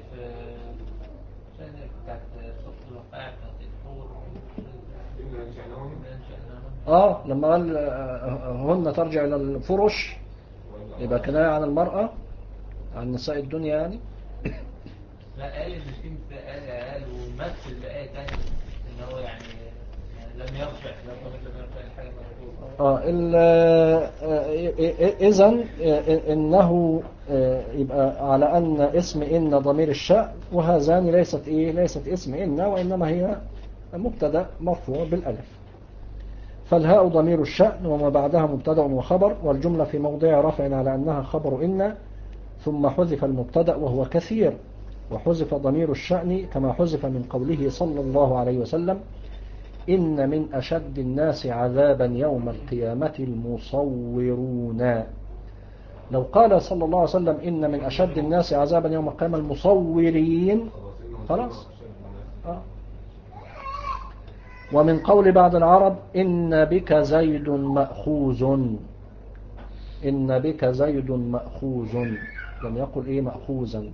S2: آه لما قال هن ترجع إلى الفرش يبقى كناية عن المرأة عن نساء الدنيا يعني.
S5: لا قال إن في قال قال ومثل بآية تانية إن هو يعني لم يرجع لم يرجع الحاجة
S2: آه إذن إنه يبقى على أن اسم إن ضمير الشأن وهذان ليست إيه ليست اسم إن وإنما هي مبتدأ مرفوع بالألف. فالهاء ضمير الشأن وما بعدها مبتدأ وخبر والجملة في موضع رفع على أنها خبر إن ثم حذف المبتدأ وهو كثير وحذف ضمير الشأن كما حذف من قوله صلى الله عليه وسلم إن من أشد الناس عذابا يوم القيامة المصورون. لو قال صلى الله عليه وسلم إن من أشد الناس عذابا يوم القيامة المصورين خلاص. آه. ومن قول بعض العرب إن بك زيد مأخوذ. إن بك زيد مأخوذ لم يقل إيه مأخوذا.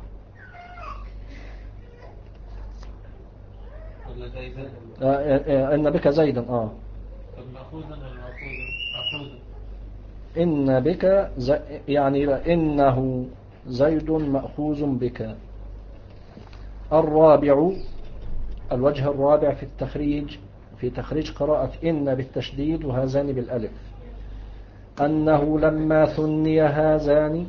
S5: ولا زيدا
S2: آه إن بك زيدا آه
S5: مأخوذا ولا مأخوذا
S2: إن بك زي يعني إنه زيد مأخوذ بك. الرابع الوجه الرابع في التخريج في تخريج قراءة إن بالتشديد وهذان بالألف أنه لما ثني هذان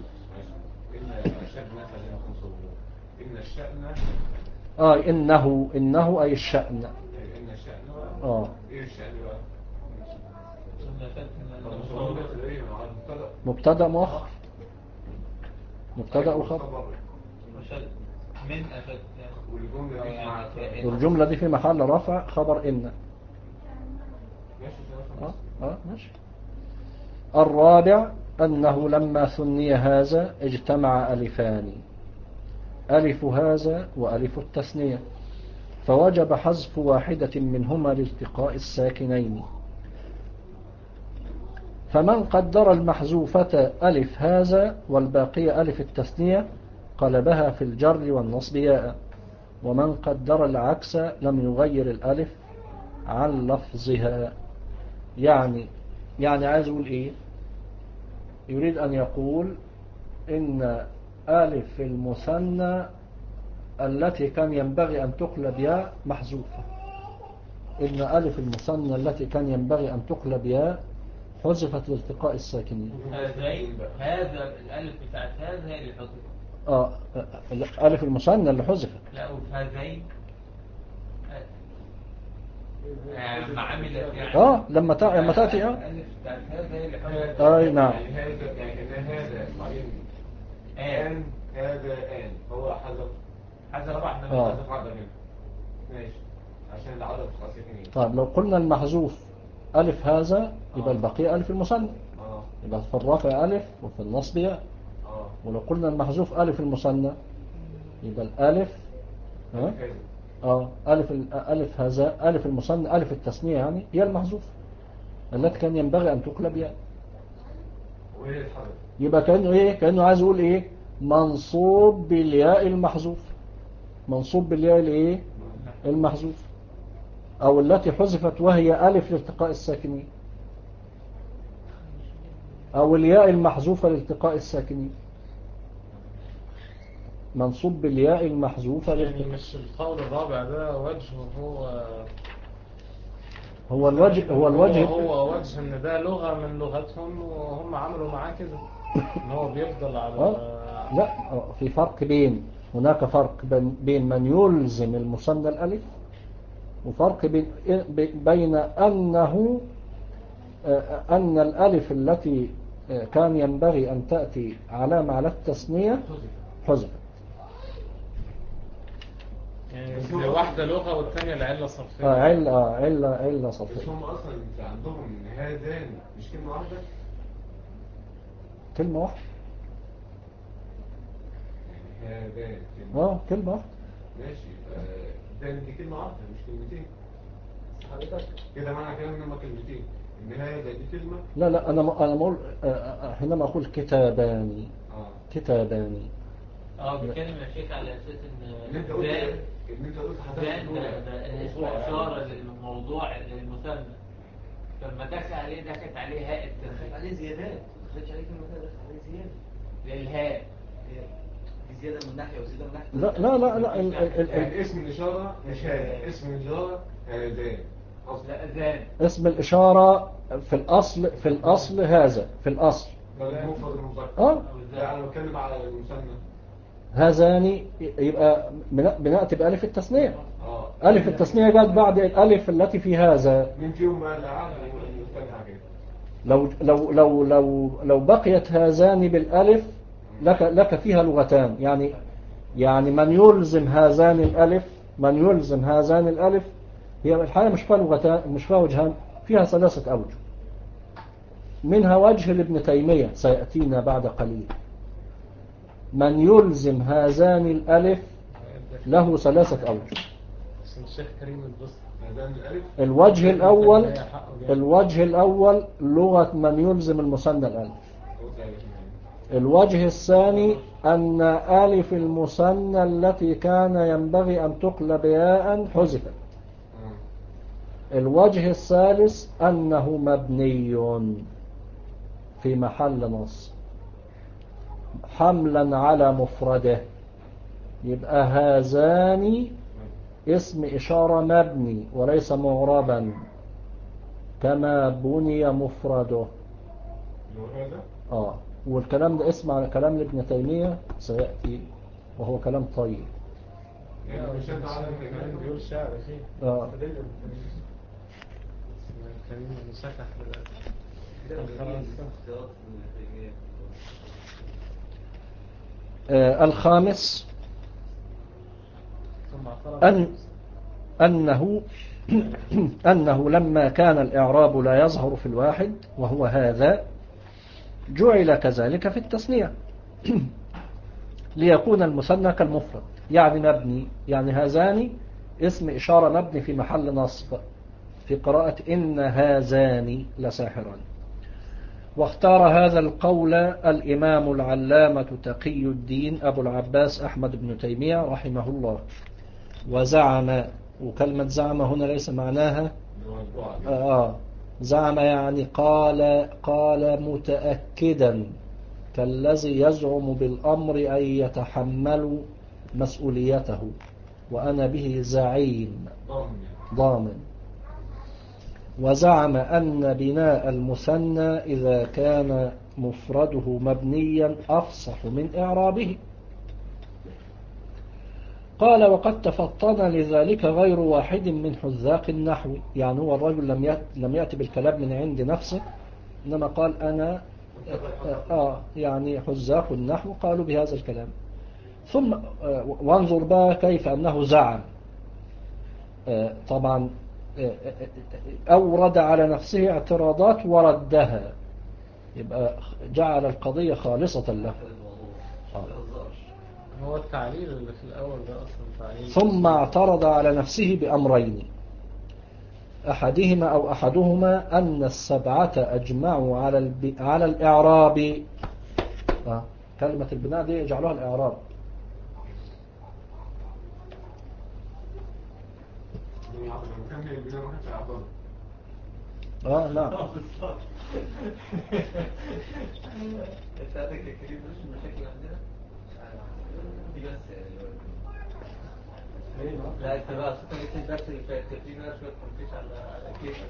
S3: إن الشأن
S2: آه إنه إنه أي الشأن.
S3: إن الشأن
S2: آه
S3: إيه الشأن بقى؟
S5: نشأت
S3: طب
S5: من
S3: مش هو ده ايه مع المبتدا
S2: مبتدا مؤخر، مبتدا وخبر.
S3: خبر
S5: نشأت من أشد يعني.
S3: والجمله دي مع
S2: والجملة دي في محل رفع خبر إن.
S3: ماشي
S2: آه آه ماشي. الرابع أنه لما ثني هذا اجتمع ألفان، ألف هذا وألف التثنية، فوجب حذف واحدة منهما لالتقاء الساكنين. فمن قدر المحذوفة ألف هذا والباقية ألف التثنية قلبها في الجر والنصب ياء، ومن قدر العكس لم يغير الألف عن لفظها. يعني يعني عايز يقول إيه؟ يريد أن يقول إن ألف المثنى التي كان ينبغي أن تقلب ياء محذوفة، إن ألف المثنى التي كان ينبغي أن تقلب ياء حذفت لالتقاء الساكنين.
S5: هذين هذا الألف بتاعت هذا هي اللي حذفت.
S2: آه ألف المثنى اللي حذفت.
S5: لا وفي هذين يعني عملت يعني
S2: آه لما تأتي لما تأتي آه
S5: الألف بتاعت هذا هي اللي حذفت.
S2: أي نعم.
S3: يعني هذا يعني إن هذا بعدين آن هذا آن هو حذف
S5: حذف واحدة
S2: آه.
S3: حذف واحدة منهم ماشي عشان العدد خاصتين.
S2: طيب لو قلنا المحذوف ألف هذا يبقى البقية ألف المثنى،
S3: اه
S2: يبقى في الرفع ألف وفي النصب ياء.
S3: اه
S2: ولو قلنا المحذوف ألف المثنى يبقى الألف ها اه ألف ال- ألف هذا ألف المثنى ألف التثنية يعني هي المحذوف التي كان ينبغي أن تقلب ياء.
S3: وهي الحذف
S2: يبقى كأنه إيه؟ كأنه عايز يقول إيه؟ منصوب بالياء المحذوف، منصوب بالياء الإيه؟ المحذوف، أو التي حذفت وهي ألف لالتقاء الساكنين، أو الياء المحذوفة لالتقاء الساكنين، منصوب بالياء المحذوفة
S1: يعني
S2: لالتقاء.
S1: مش القول الرابع ده وجه هو
S2: هو الوجه هو الوجه
S1: هو, هو وجه ان ده لغة من لغتهم وهم عملوا معاه كده ان هو بيفضل على
S2: آه. لا آه، في فرق بين هناك فرق بين- بين من يلزم المثنى الألف، وفرق بين بين أنه آه، أن الألف التي آه، كان ينبغي أن تأتي علامة على التثنية حذفت.
S1: يعني واحدة لغة والثانية العلة صرفية.
S2: آه، علة آه، علة علة
S3: بس
S2: صفية.
S3: هم اصلا عندهم ان هذان مش كلمه واحده
S2: كلمة واحدة.
S3: يعني هذان كلمه
S2: اه كلمة واحدة.
S3: ماشي ده دي كلمه واحده مش كلمتين حضرتك كده معنى كلام ان هم كلمتين ان هذا دي كلمه
S2: لا لا أنا ما- أنا بقول آه، آه، حينما أقول كتابان
S3: اه
S2: كتابان
S5: اه بيتكلم يا شيخ على اساس
S3: ان انت
S5: ان
S3: قلت
S5: زان
S3: ان انت قلت حضرتك
S5: زان ده ده اسمه اشاره للموضوع للمثنى، فلما دخل عليه دخلت عليه هاء
S4: دخلت
S5: التنزيل
S4: عليه زيادات ما دخلتش عليه كلمة كده، دخلت عليه زيادة.
S5: للهاء.
S4: دي زيادة من ناحية وزيادة من ناحية.
S2: لا لا لا لا ال- ال- ال-
S3: يعني اسم الاشاره مش هذا اسم الاشاره هذان اصلا
S5: لا زان
S2: اسم الإشارة في الأصل في الأصل هذا في الأصل
S3: ده المفرد المذكر
S2: اه
S3: لا انا بتكلم على المثنى
S2: هذان يبقى بن- بنأتي بألف التثنية.
S3: اه
S2: ألف التثنية جت بعد الألف التي في هذا.
S3: مين فيهم بقى اللي عارف المستمع كده
S2: لو لو لو لو لو بقيت هذان بالألف لك لك فيها لغتان، يعني يعني من يلزم هذان الألف من يلزم هذان الألف هي الحقيقة مش فيها لغتان مش فيها وجهان، فيها ثلاثة أوجه، منها وجه لابن تيمية سيأتينا بعد قليل. من يلزم هذان الألف له ثلاثة أوجه.
S1: بس الشيخ كريم البصري
S3: هذان الالف
S2: الوجه الأول الوجه الأول لغة من يلزم المثنى الألف. الوجه الثاني أن ألف المثنى التي كان ينبغي أن تقلب ياء حذفت. الوجه الثالث أنه مبني في محل نصب حملا على مفرده، يبقى هذان اسم إشارة مبني وليس معربا كما بني مفرده. آه والكلام ده اسم على كلام لابن تيمية سيأتي وهو كلام طيب.
S3: يعني مش انت عارف
S1: كريم بيقول شعر فيه
S2: آه.
S1: كريم مسكح دلوقتي.
S2: آه الخامس أن أنه أنه لما كان الإعراب لا يظهر في الواحد وهو هذا جعل كذلك في التثنية ليكون المثنى كالمفرد، يعني مبني، يعني هذان اسم إشارة مبني في محل نصب في قراءة إن هذان لساحران. واختار هذا القول الإمام العلامة تقي الدين أبو العباس أحمد بن تيمية رحمه الله، وزعم، وكلمة زعم هنا ليس معناها آه زعم يعني قال قال متأكدا كالذي يزعم بالأمر أن يتحمل مسؤوليته، وأنا به زعيم ضامن. وزعم أن بناء المثنى إذا كان مفرده مبنيا أفصح من إعرابه. قال وقد تفطن لذلك غير واحد من حذاق النحو، يعني هو الرجل لم لم يأتي بالكلام من عند نفسه، إنما قال أنا آه يعني حذاق النحو قالوا بهذا الكلام. ثم آه وانظر بقى كيف أنه زعم. آه طبعا آه أورد على نفسه اعتراضات وردها، يبقى جعل القضية خالصة له. آه.
S1: هو التعليل اللي في الأول ده أصلا تعليل.
S2: ثم اعترض على نفسه بأمرين، أحدهما أو أحدهما أن السبعة أجمعوا على الب... على الإعراب. آه. كلمة البناء دي يجعلوها الإعراب. آه نعم.
S5: انت عندك الكريم مش مشاكل عندنا دي بس يعني لا انت بقى صوتك جبت الدرس اللي فات في ناس ما تفكرش على على كيفك.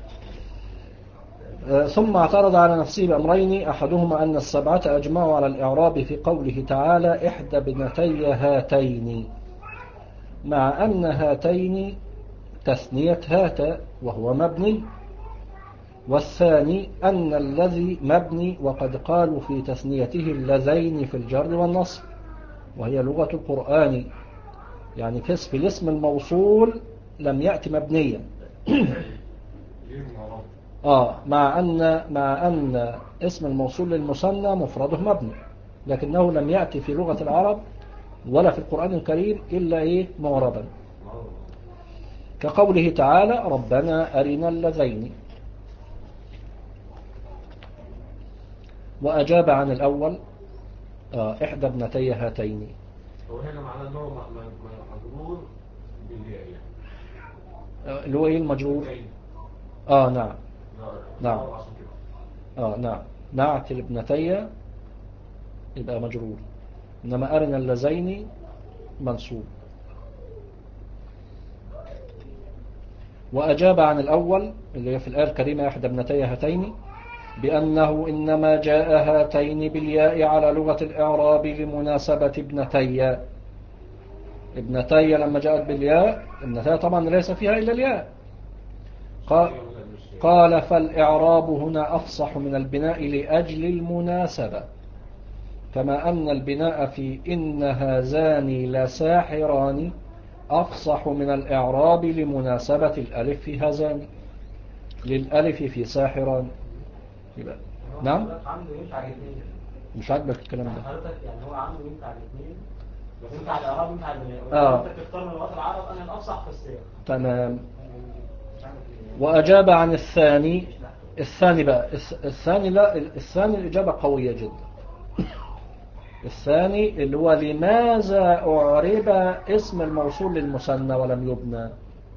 S2: ثم اعترض على نفسه بأمرين، أحدهما أن السبعة أجمعوا على الإعراب في قوله تعالى إحدى ابنتي هاتين، مع أن هاتين تثنية هات وهو مبني. والثاني أن الذي مبني، وقد قالوا في تثنيته اللذين في الجر والنصب، وهي لغة القرآن، يعني كسب الاسم الموصول لم يأتي مبنيا. آه مع أن مع أن اسم الموصول للمثنى مفرده مبني، لكنه لم يأتي في لغة العرب ولا في القرآن الكريم إلا إيه معربا، كقوله تعالى ربنا أرنا اللذين. وأجاب عن الأول آه إحدى ابنتي هاتين.
S3: هو هنا معناه أنه مجرور بالياء يعني.
S2: اللي هو إيه المجرور؟ آه نعم نعم آه نعم نعت الابنتي يبقى مجرور، إنما أرنا اللذين منصوب. وأجاب عن الأول اللي هي في الآية الكريمة إحدى ابنتي هاتين بأنه إنما جاء هاتين بالياء على لغة الإعراب لمناسبة ابنتي. ابنتي لما جاءت بالياء، ابنتي طبعا ليس فيها إلا الياء. قال فالإعراب هنا أفصح من البناء لأجل المناسبة، كما أن البناء في إن هذان لساحران أفصح من الإعراب لمناسبة الألف في هذان للألف في ساحران. يبقى نعم مش عاجبك الكلام ده
S6: حضرتك يعني هو عنده ينفع الاثنين، بس انت على الاعراب ينفع البناء.
S2: اه
S6: انت تختار من لغات العرب انا الافصح في السياق.
S2: تمام. وأجاب عن الثاني. الثاني بقى الثاني لا الثاني الإجابة قوية جدا. الثاني اللي هو لماذا أعرب اسم الموصول للمثنى ولم يبنى.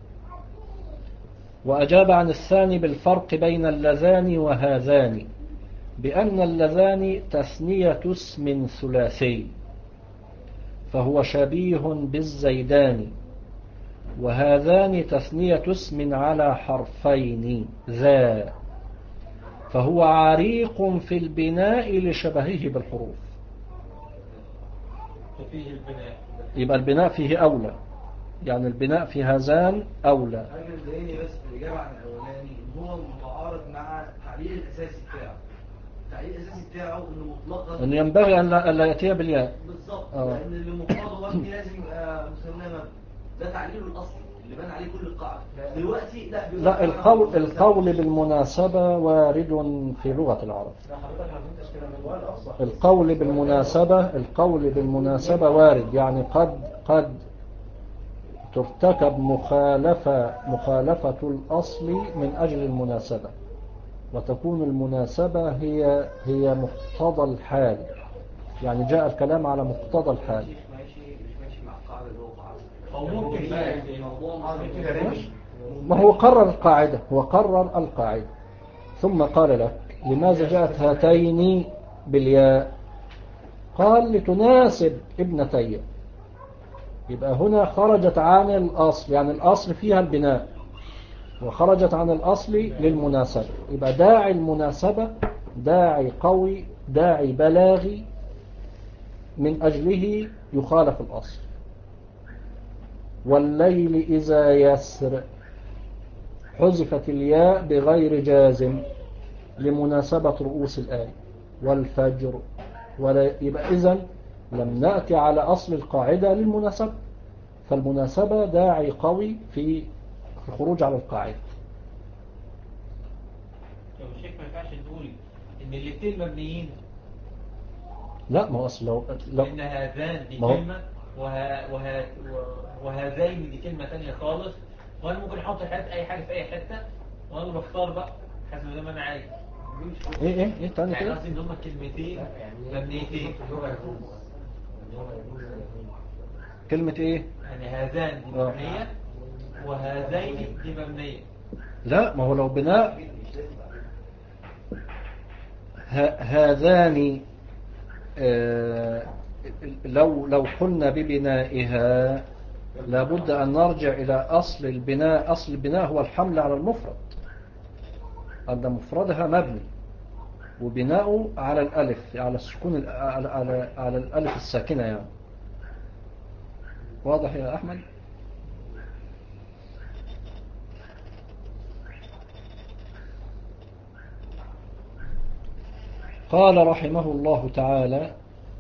S2: وأجاب عن الثاني بالفرق بين اللذان وهذان، بأن اللذان تثنية اسم ثلاثي فهو شبيه بالزيدان، وهذان تثنية اسم على حرفين ذا فهو عريق في البناء لشبهه بالحروف.
S5: فيه البناء
S2: يبقى البناء فيه أولى، يعني البناء في هذان أولى.
S4: راجل زيني بس الإجابة عن الأولاني هو متعارض مع التعليل الأساسي بتاعه. التعليل الاساسي بتاعه انه مطلقا
S2: أن ينبغي أن لا, أن لا يأتي بالياء.
S4: بالظبط،
S2: آه.
S4: لان اللي مفرده مبني لازم يبقى مسمى مبني. ده تعليله الاصلي اللي بنى عليه كل القاعده. دلوقتي لا بيقول
S2: لا، القول القول بالمناسبة وارد في لغة العرب. القول بالمناسبة القول بالمناسبة وارد، يعني قد قد ترتكب مخالفة مخالفة الأصل من أجل المناسبة، وتكون المناسبة هي هي مقتضى الحال، يعني جاء الكلام على مقتضى الحال.
S4: مش ماشي مش ماشي مع القاعده اللي هو قاعده.
S5: أو ممكن بقى الموضوع
S2: ما هو قرر القاعدة هو قرر القاعدة ثم قال لك لماذا جاءت هاتين بالياء؟ قال لتناسب ابنتي. يبقى هنا خرجت عن الأصل، يعني الأصل فيها البناء، وخرجت عن الأصل للمناسبة. يبقى داعي المناسبة داعي قوي، داعي بلاغي، من أجله يخالف الأصل. والليل إذا يسر حذفت الياء بغير جازم لمناسبة رؤوس الآية. والفجر، ولا يبقى إذن لم نأتي على أصل القاعدة للمناسبة، فالمناسبة داعي قوي في الخروج على القاعدة.
S5: لو الشيخ ما ينفعش نقول ان الاثنين مبنيين،
S2: لا، ما هو أصل لو, لو
S5: لان هذان دي
S2: ما هو-
S5: كلمه وه... وه... وهذين دي كلمه ثانيه خالص، وانا ممكن احط حته اي حاجه في اي حته وانا بختار بقى حسب زي ما انا عايز.
S2: ايه ايه ايه تاني
S5: يعني
S2: كده.
S5: قصدي ان هم كلمتين مبنيتين.
S2: كلمة ايه؟
S5: يعني هذان دي
S2: آه.
S5: مبنيه وهذين دي مبنيه.
S2: لا، ما هو لو بناء ه- هذان آه، لو لو قلنا ببنائها لابد أن نرجع إلى أصل البناء. أصل البناء هو الحمل على المفرد، أن مفردها مبني وبناء على الألف، على السكون ال- على, على, على الألف الساكنة يعني. واضح يا أحمد؟ قال رحمه الله تعالى: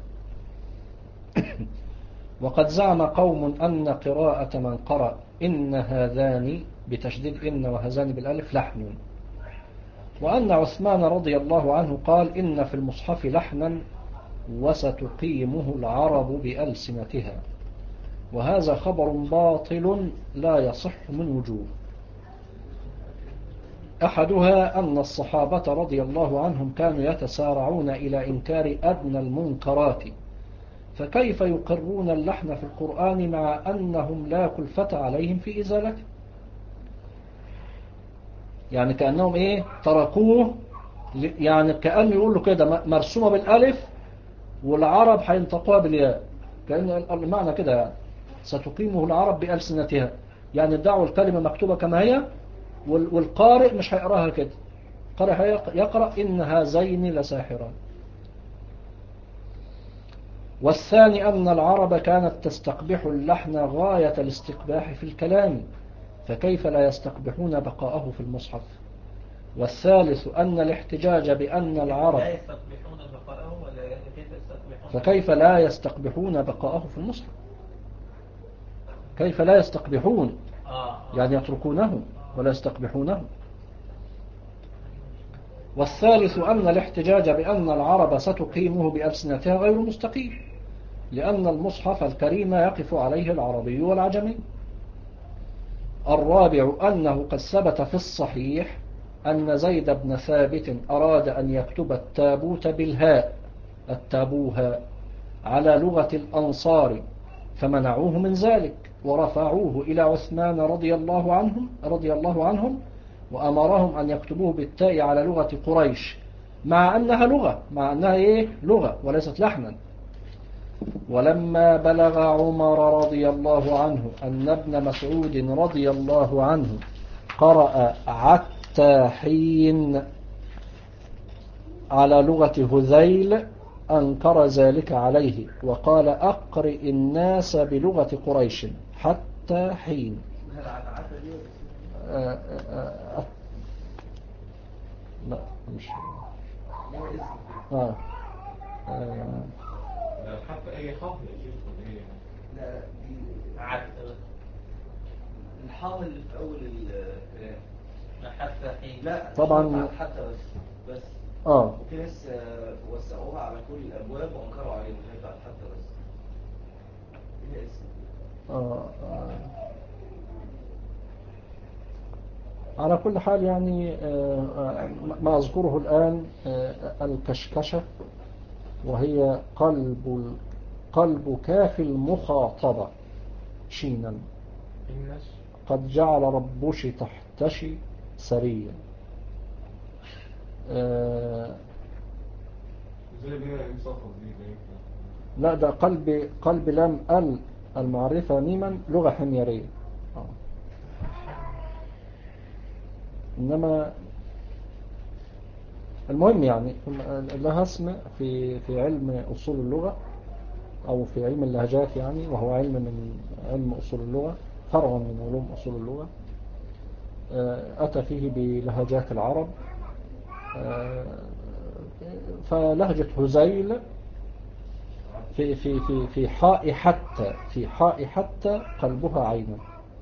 S2: وقد زعم قوم أن قراءة من قرأ إن هذان بتشديد إن وهذان بالألف لحن، وأن عثمان رضي الله عنه قال إن في المصحف لحنا وستقيمه العرب بألسنتها، وهذا خبر باطل لا يصح من وجوه. أحدها أن الصحابة رضي الله عنهم كانوا يتسارعون إلى إنكار أدنى المنكرات، فكيف يقرون اللحن في القرآن مع أنهم لا كلفة عليهم في إزالته؟ يعني كأنهم إيه تركوه، يعني كأنه يقول له كده مرسومة بالألف والعرب هينطقوها بالياء، كأن المعنى كده يعني ستقيمه العرب بألسنتها، يعني ادعوا الكلمة مكتوبة كما هي والقارئ مش هيقراها كده، القارئ يقرأ إن هذين لساحران. والثاني أن العرب كانت تستقبح اللحن غاية الاستقباح في الكلام، فكيف لا يستقبحون بقاءه في المصحف. والثالث أن الاحتجاج بأن العرب
S5: لا يستقبحون بقاءه ولا كيف يستقبحون،
S2: فكيف لا يستقبحون بقاءه في المصحف، كيف لا يستقبحون
S5: آه.
S2: يعني يتركونه ولا يستقبحونه. والثالث أن الاحتجاج بأن العرب ستقيمه بألسنتها غير مستقيم، لأن المصحف الكريم يقف عليه العربي والعجمي. الرابع أنه قد ثبت في الصحيح أن زيد بن ثابت أراد أن يكتب التابوت بالهاء التابوها على لغة الأنصار فمنعوه من ذلك ورفعوه إلى عثمان رضي الله عنهم رضي الله عنهم وأمرهم أن يكتبوه بالتاء على لغة قريش، مع أنها لغة مع أنها إيه لغة وليست لحنا. ولما بلغ عمر رضي الله عنه أن ابن مسعود رضي الله عنه قرأ عتاحين على لغة هذيل أنكر ذلك عليه وقال أقرئ الناس بلغة قريش حتى حين. آه آه آه لا مش
S4: ليها اسم كده.
S2: آه. آه.
S3: ده حتى اي حرف يا شيخ ولا ايه؟
S4: لا دي
S5: عدد
S4: الحاء اللي في اول الكلام.
S5: حتى حين.
S4: لا
S2: طبعاً.
S4: مش على حتى بس بس
S2: آه.
S4: وفي ناس آه، وسعوها على كل الابواب وانكروا عليهم هي بتاعت حتى بس ليها اسم.
S2: آه. آه. على كل حال يعني آه، آه، ما أذكره الآن آه، الكشكشة، وهي قلب قلب كاف المخاطبة شينا
S1: النش
S2: قد جعل ربش تحتشي سريا. آه،
S3: زي بيها انصاف دي باين.
S2: لا ده قلب قلب لام ال المعرفة ميما لغة حميرية. آه. إنما المهم يعني لها اسم في في علم أصول اللغة أو في علم اللهجات يعني، وهو علم من علم أصول اللغة، فرع من علوم أصول اللغة. آه، أتى فيه بلهجات العرب. آه، فلهجة هزيل في في في في حاء حتى في حاء حتى قلبها عينا.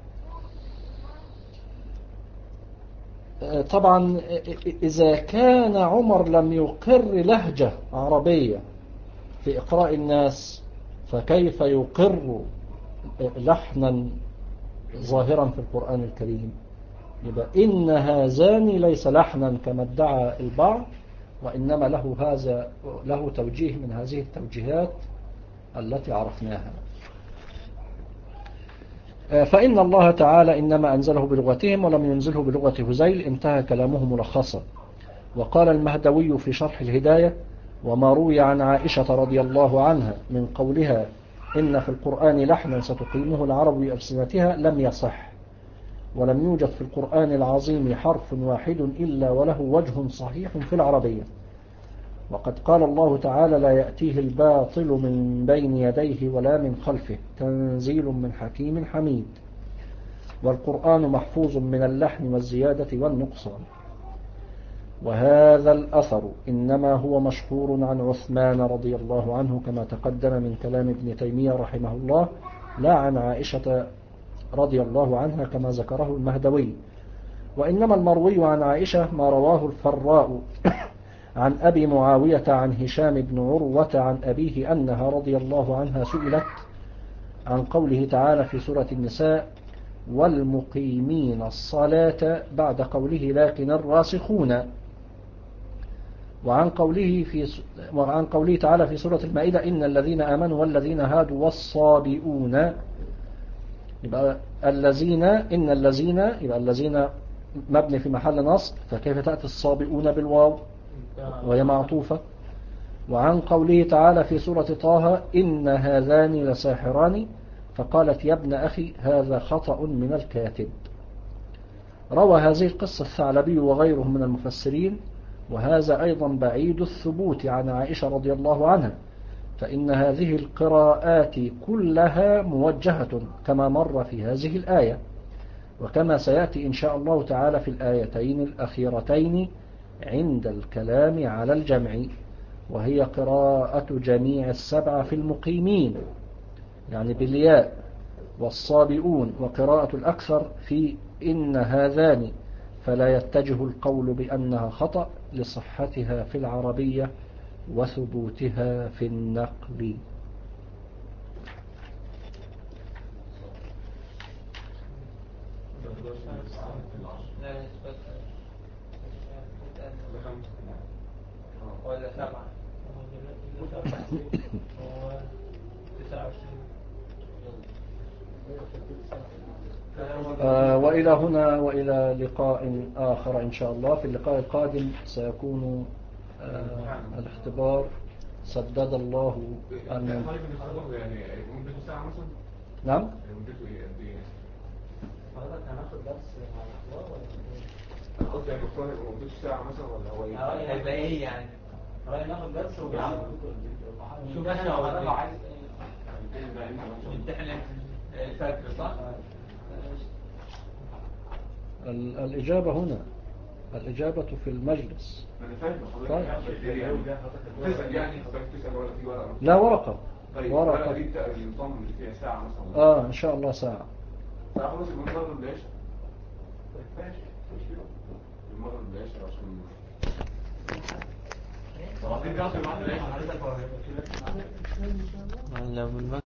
S2: آه، طبعا إذا كان عمر لم يقر لهجة عربية في إقراء الناس، فكيف يقر لحنا ظاهرا في القرآن الكريم؟ يبقى إن هذان ليس لحنا كما ادعى البعض، وإنما له هذا له توجيه من هذه التوجيهات التي عرفناها. فإن الله تعالى إنما أنزله بلغتهم ولم ينزله بلغة هزيل. انتهى كلامه ملخصا. وقال المهدوي في شرح الهداية: وما روي عن عائشة رضي الله عنها من قولها إن في القرآن لحنا ستقيمه العرب بألسنتها لم يصح، ولم يوجد في القرآن العظيم حرف واحد إلا وله وجه صحيح في العربية. وقد قال الله تعالى: لا يأتيه الباطل من بين يديه ولا من خلفه تنزيل من حكيم حميد. والقرآن محفوظ من اللحن والزيادة والنقصان. وهذا الأثر إنما هو مشهور عن عثمان رضي الله عنه كما تقدم من كلام ابن تيمية رحمه الله، لا عن عائشة رضي الله عنها كما ذكره المهدوي. وإنما المروي عن عائشة ما رواه الفراء عن أبي معاوية عن هشام بن عروة عن أبيه أنها رضي الله عنها سئلت عن قوله تعالى في سورة النساء: والمقيمين الصلاة، بعد قوله لكن الراسخون، وعن قوله في وعن قوله تعالى في سورة المائدة: إن الذين آمنوا والذين هادوا والصابئون. يبقى الذين إن الذين يبقى الذين مبني في محل نصب، فكيف تأتي الصابئون بالواو وهي معطوفة؟ وعن قوله تعالى في سورة طه: إن هذان لساحران، فقالت يا ابن أخي هذا خطأ من الكاتب. روى هذه القصة الثعلبي وغيره من المفسرين، وهذا أيضا بعيد الثبوت عن عائشة رضي الله عنها، فإن هذه القراءات كلها موجهة كما مر في هذه الآية، وكما سيأتي إن شاء الله تعالى في الآيتين الأخيرتين عند الكلام على الجمع، وهي قراءة جميع السبعة في المقيمين يعني بالياء، والصابئون، وقراءة الأكثر في إن هذان، فلا يتجه القول بأنها خطأ لصحتها في العربية وثبوتها في النقل.
S5: لا يثبت ولا سبعة هو تسعة وعشرين.
S2: آه وإلى هنا وإلى لقاء آخر إن شاء الله. في اللقاء القادم سيكون آه الاختبار سدد الله أن
S3: يعني مدته ساعة مثلا؟
S2: نعم.
S3: مدته ايه قد ايه؟
S6: حضرتك هناخد درس مع الاخبار ولا
S3: قصدي يعني الاختبار هيبقى مدته ساعة مثلا ولا هو ايه؟
S6: اه
S5: هيبقى ايه يعني؟
S6: رايح ناخد درس وبيعمل
S5: شو بقى
S6: احنا حضرتك لو عايز
S5: امتحان الفجر صح؟
S2: ال- الإجابة هنا الإجابة في المجلس.
S3: ما انا فاهم حضرتك
S2: طيب.
S3: يعني تقديري يعني. تسال يعني حضرتك تسال ولا في ورقه مثلا؟
S2: لا ورقة.
S3: طيب
S2: ورقة.
S3: الورقه دي بتاع النظام اللي فيها ساعه مثلا؟
S2: آه إن شاء الله ساعة.
S3: ساعه خلاص يبقى المغرب العشاء. طيب ماشي مش المغرب العشاء عشان طب عايزين نعرف الميعاد العشاء.
S5: لو من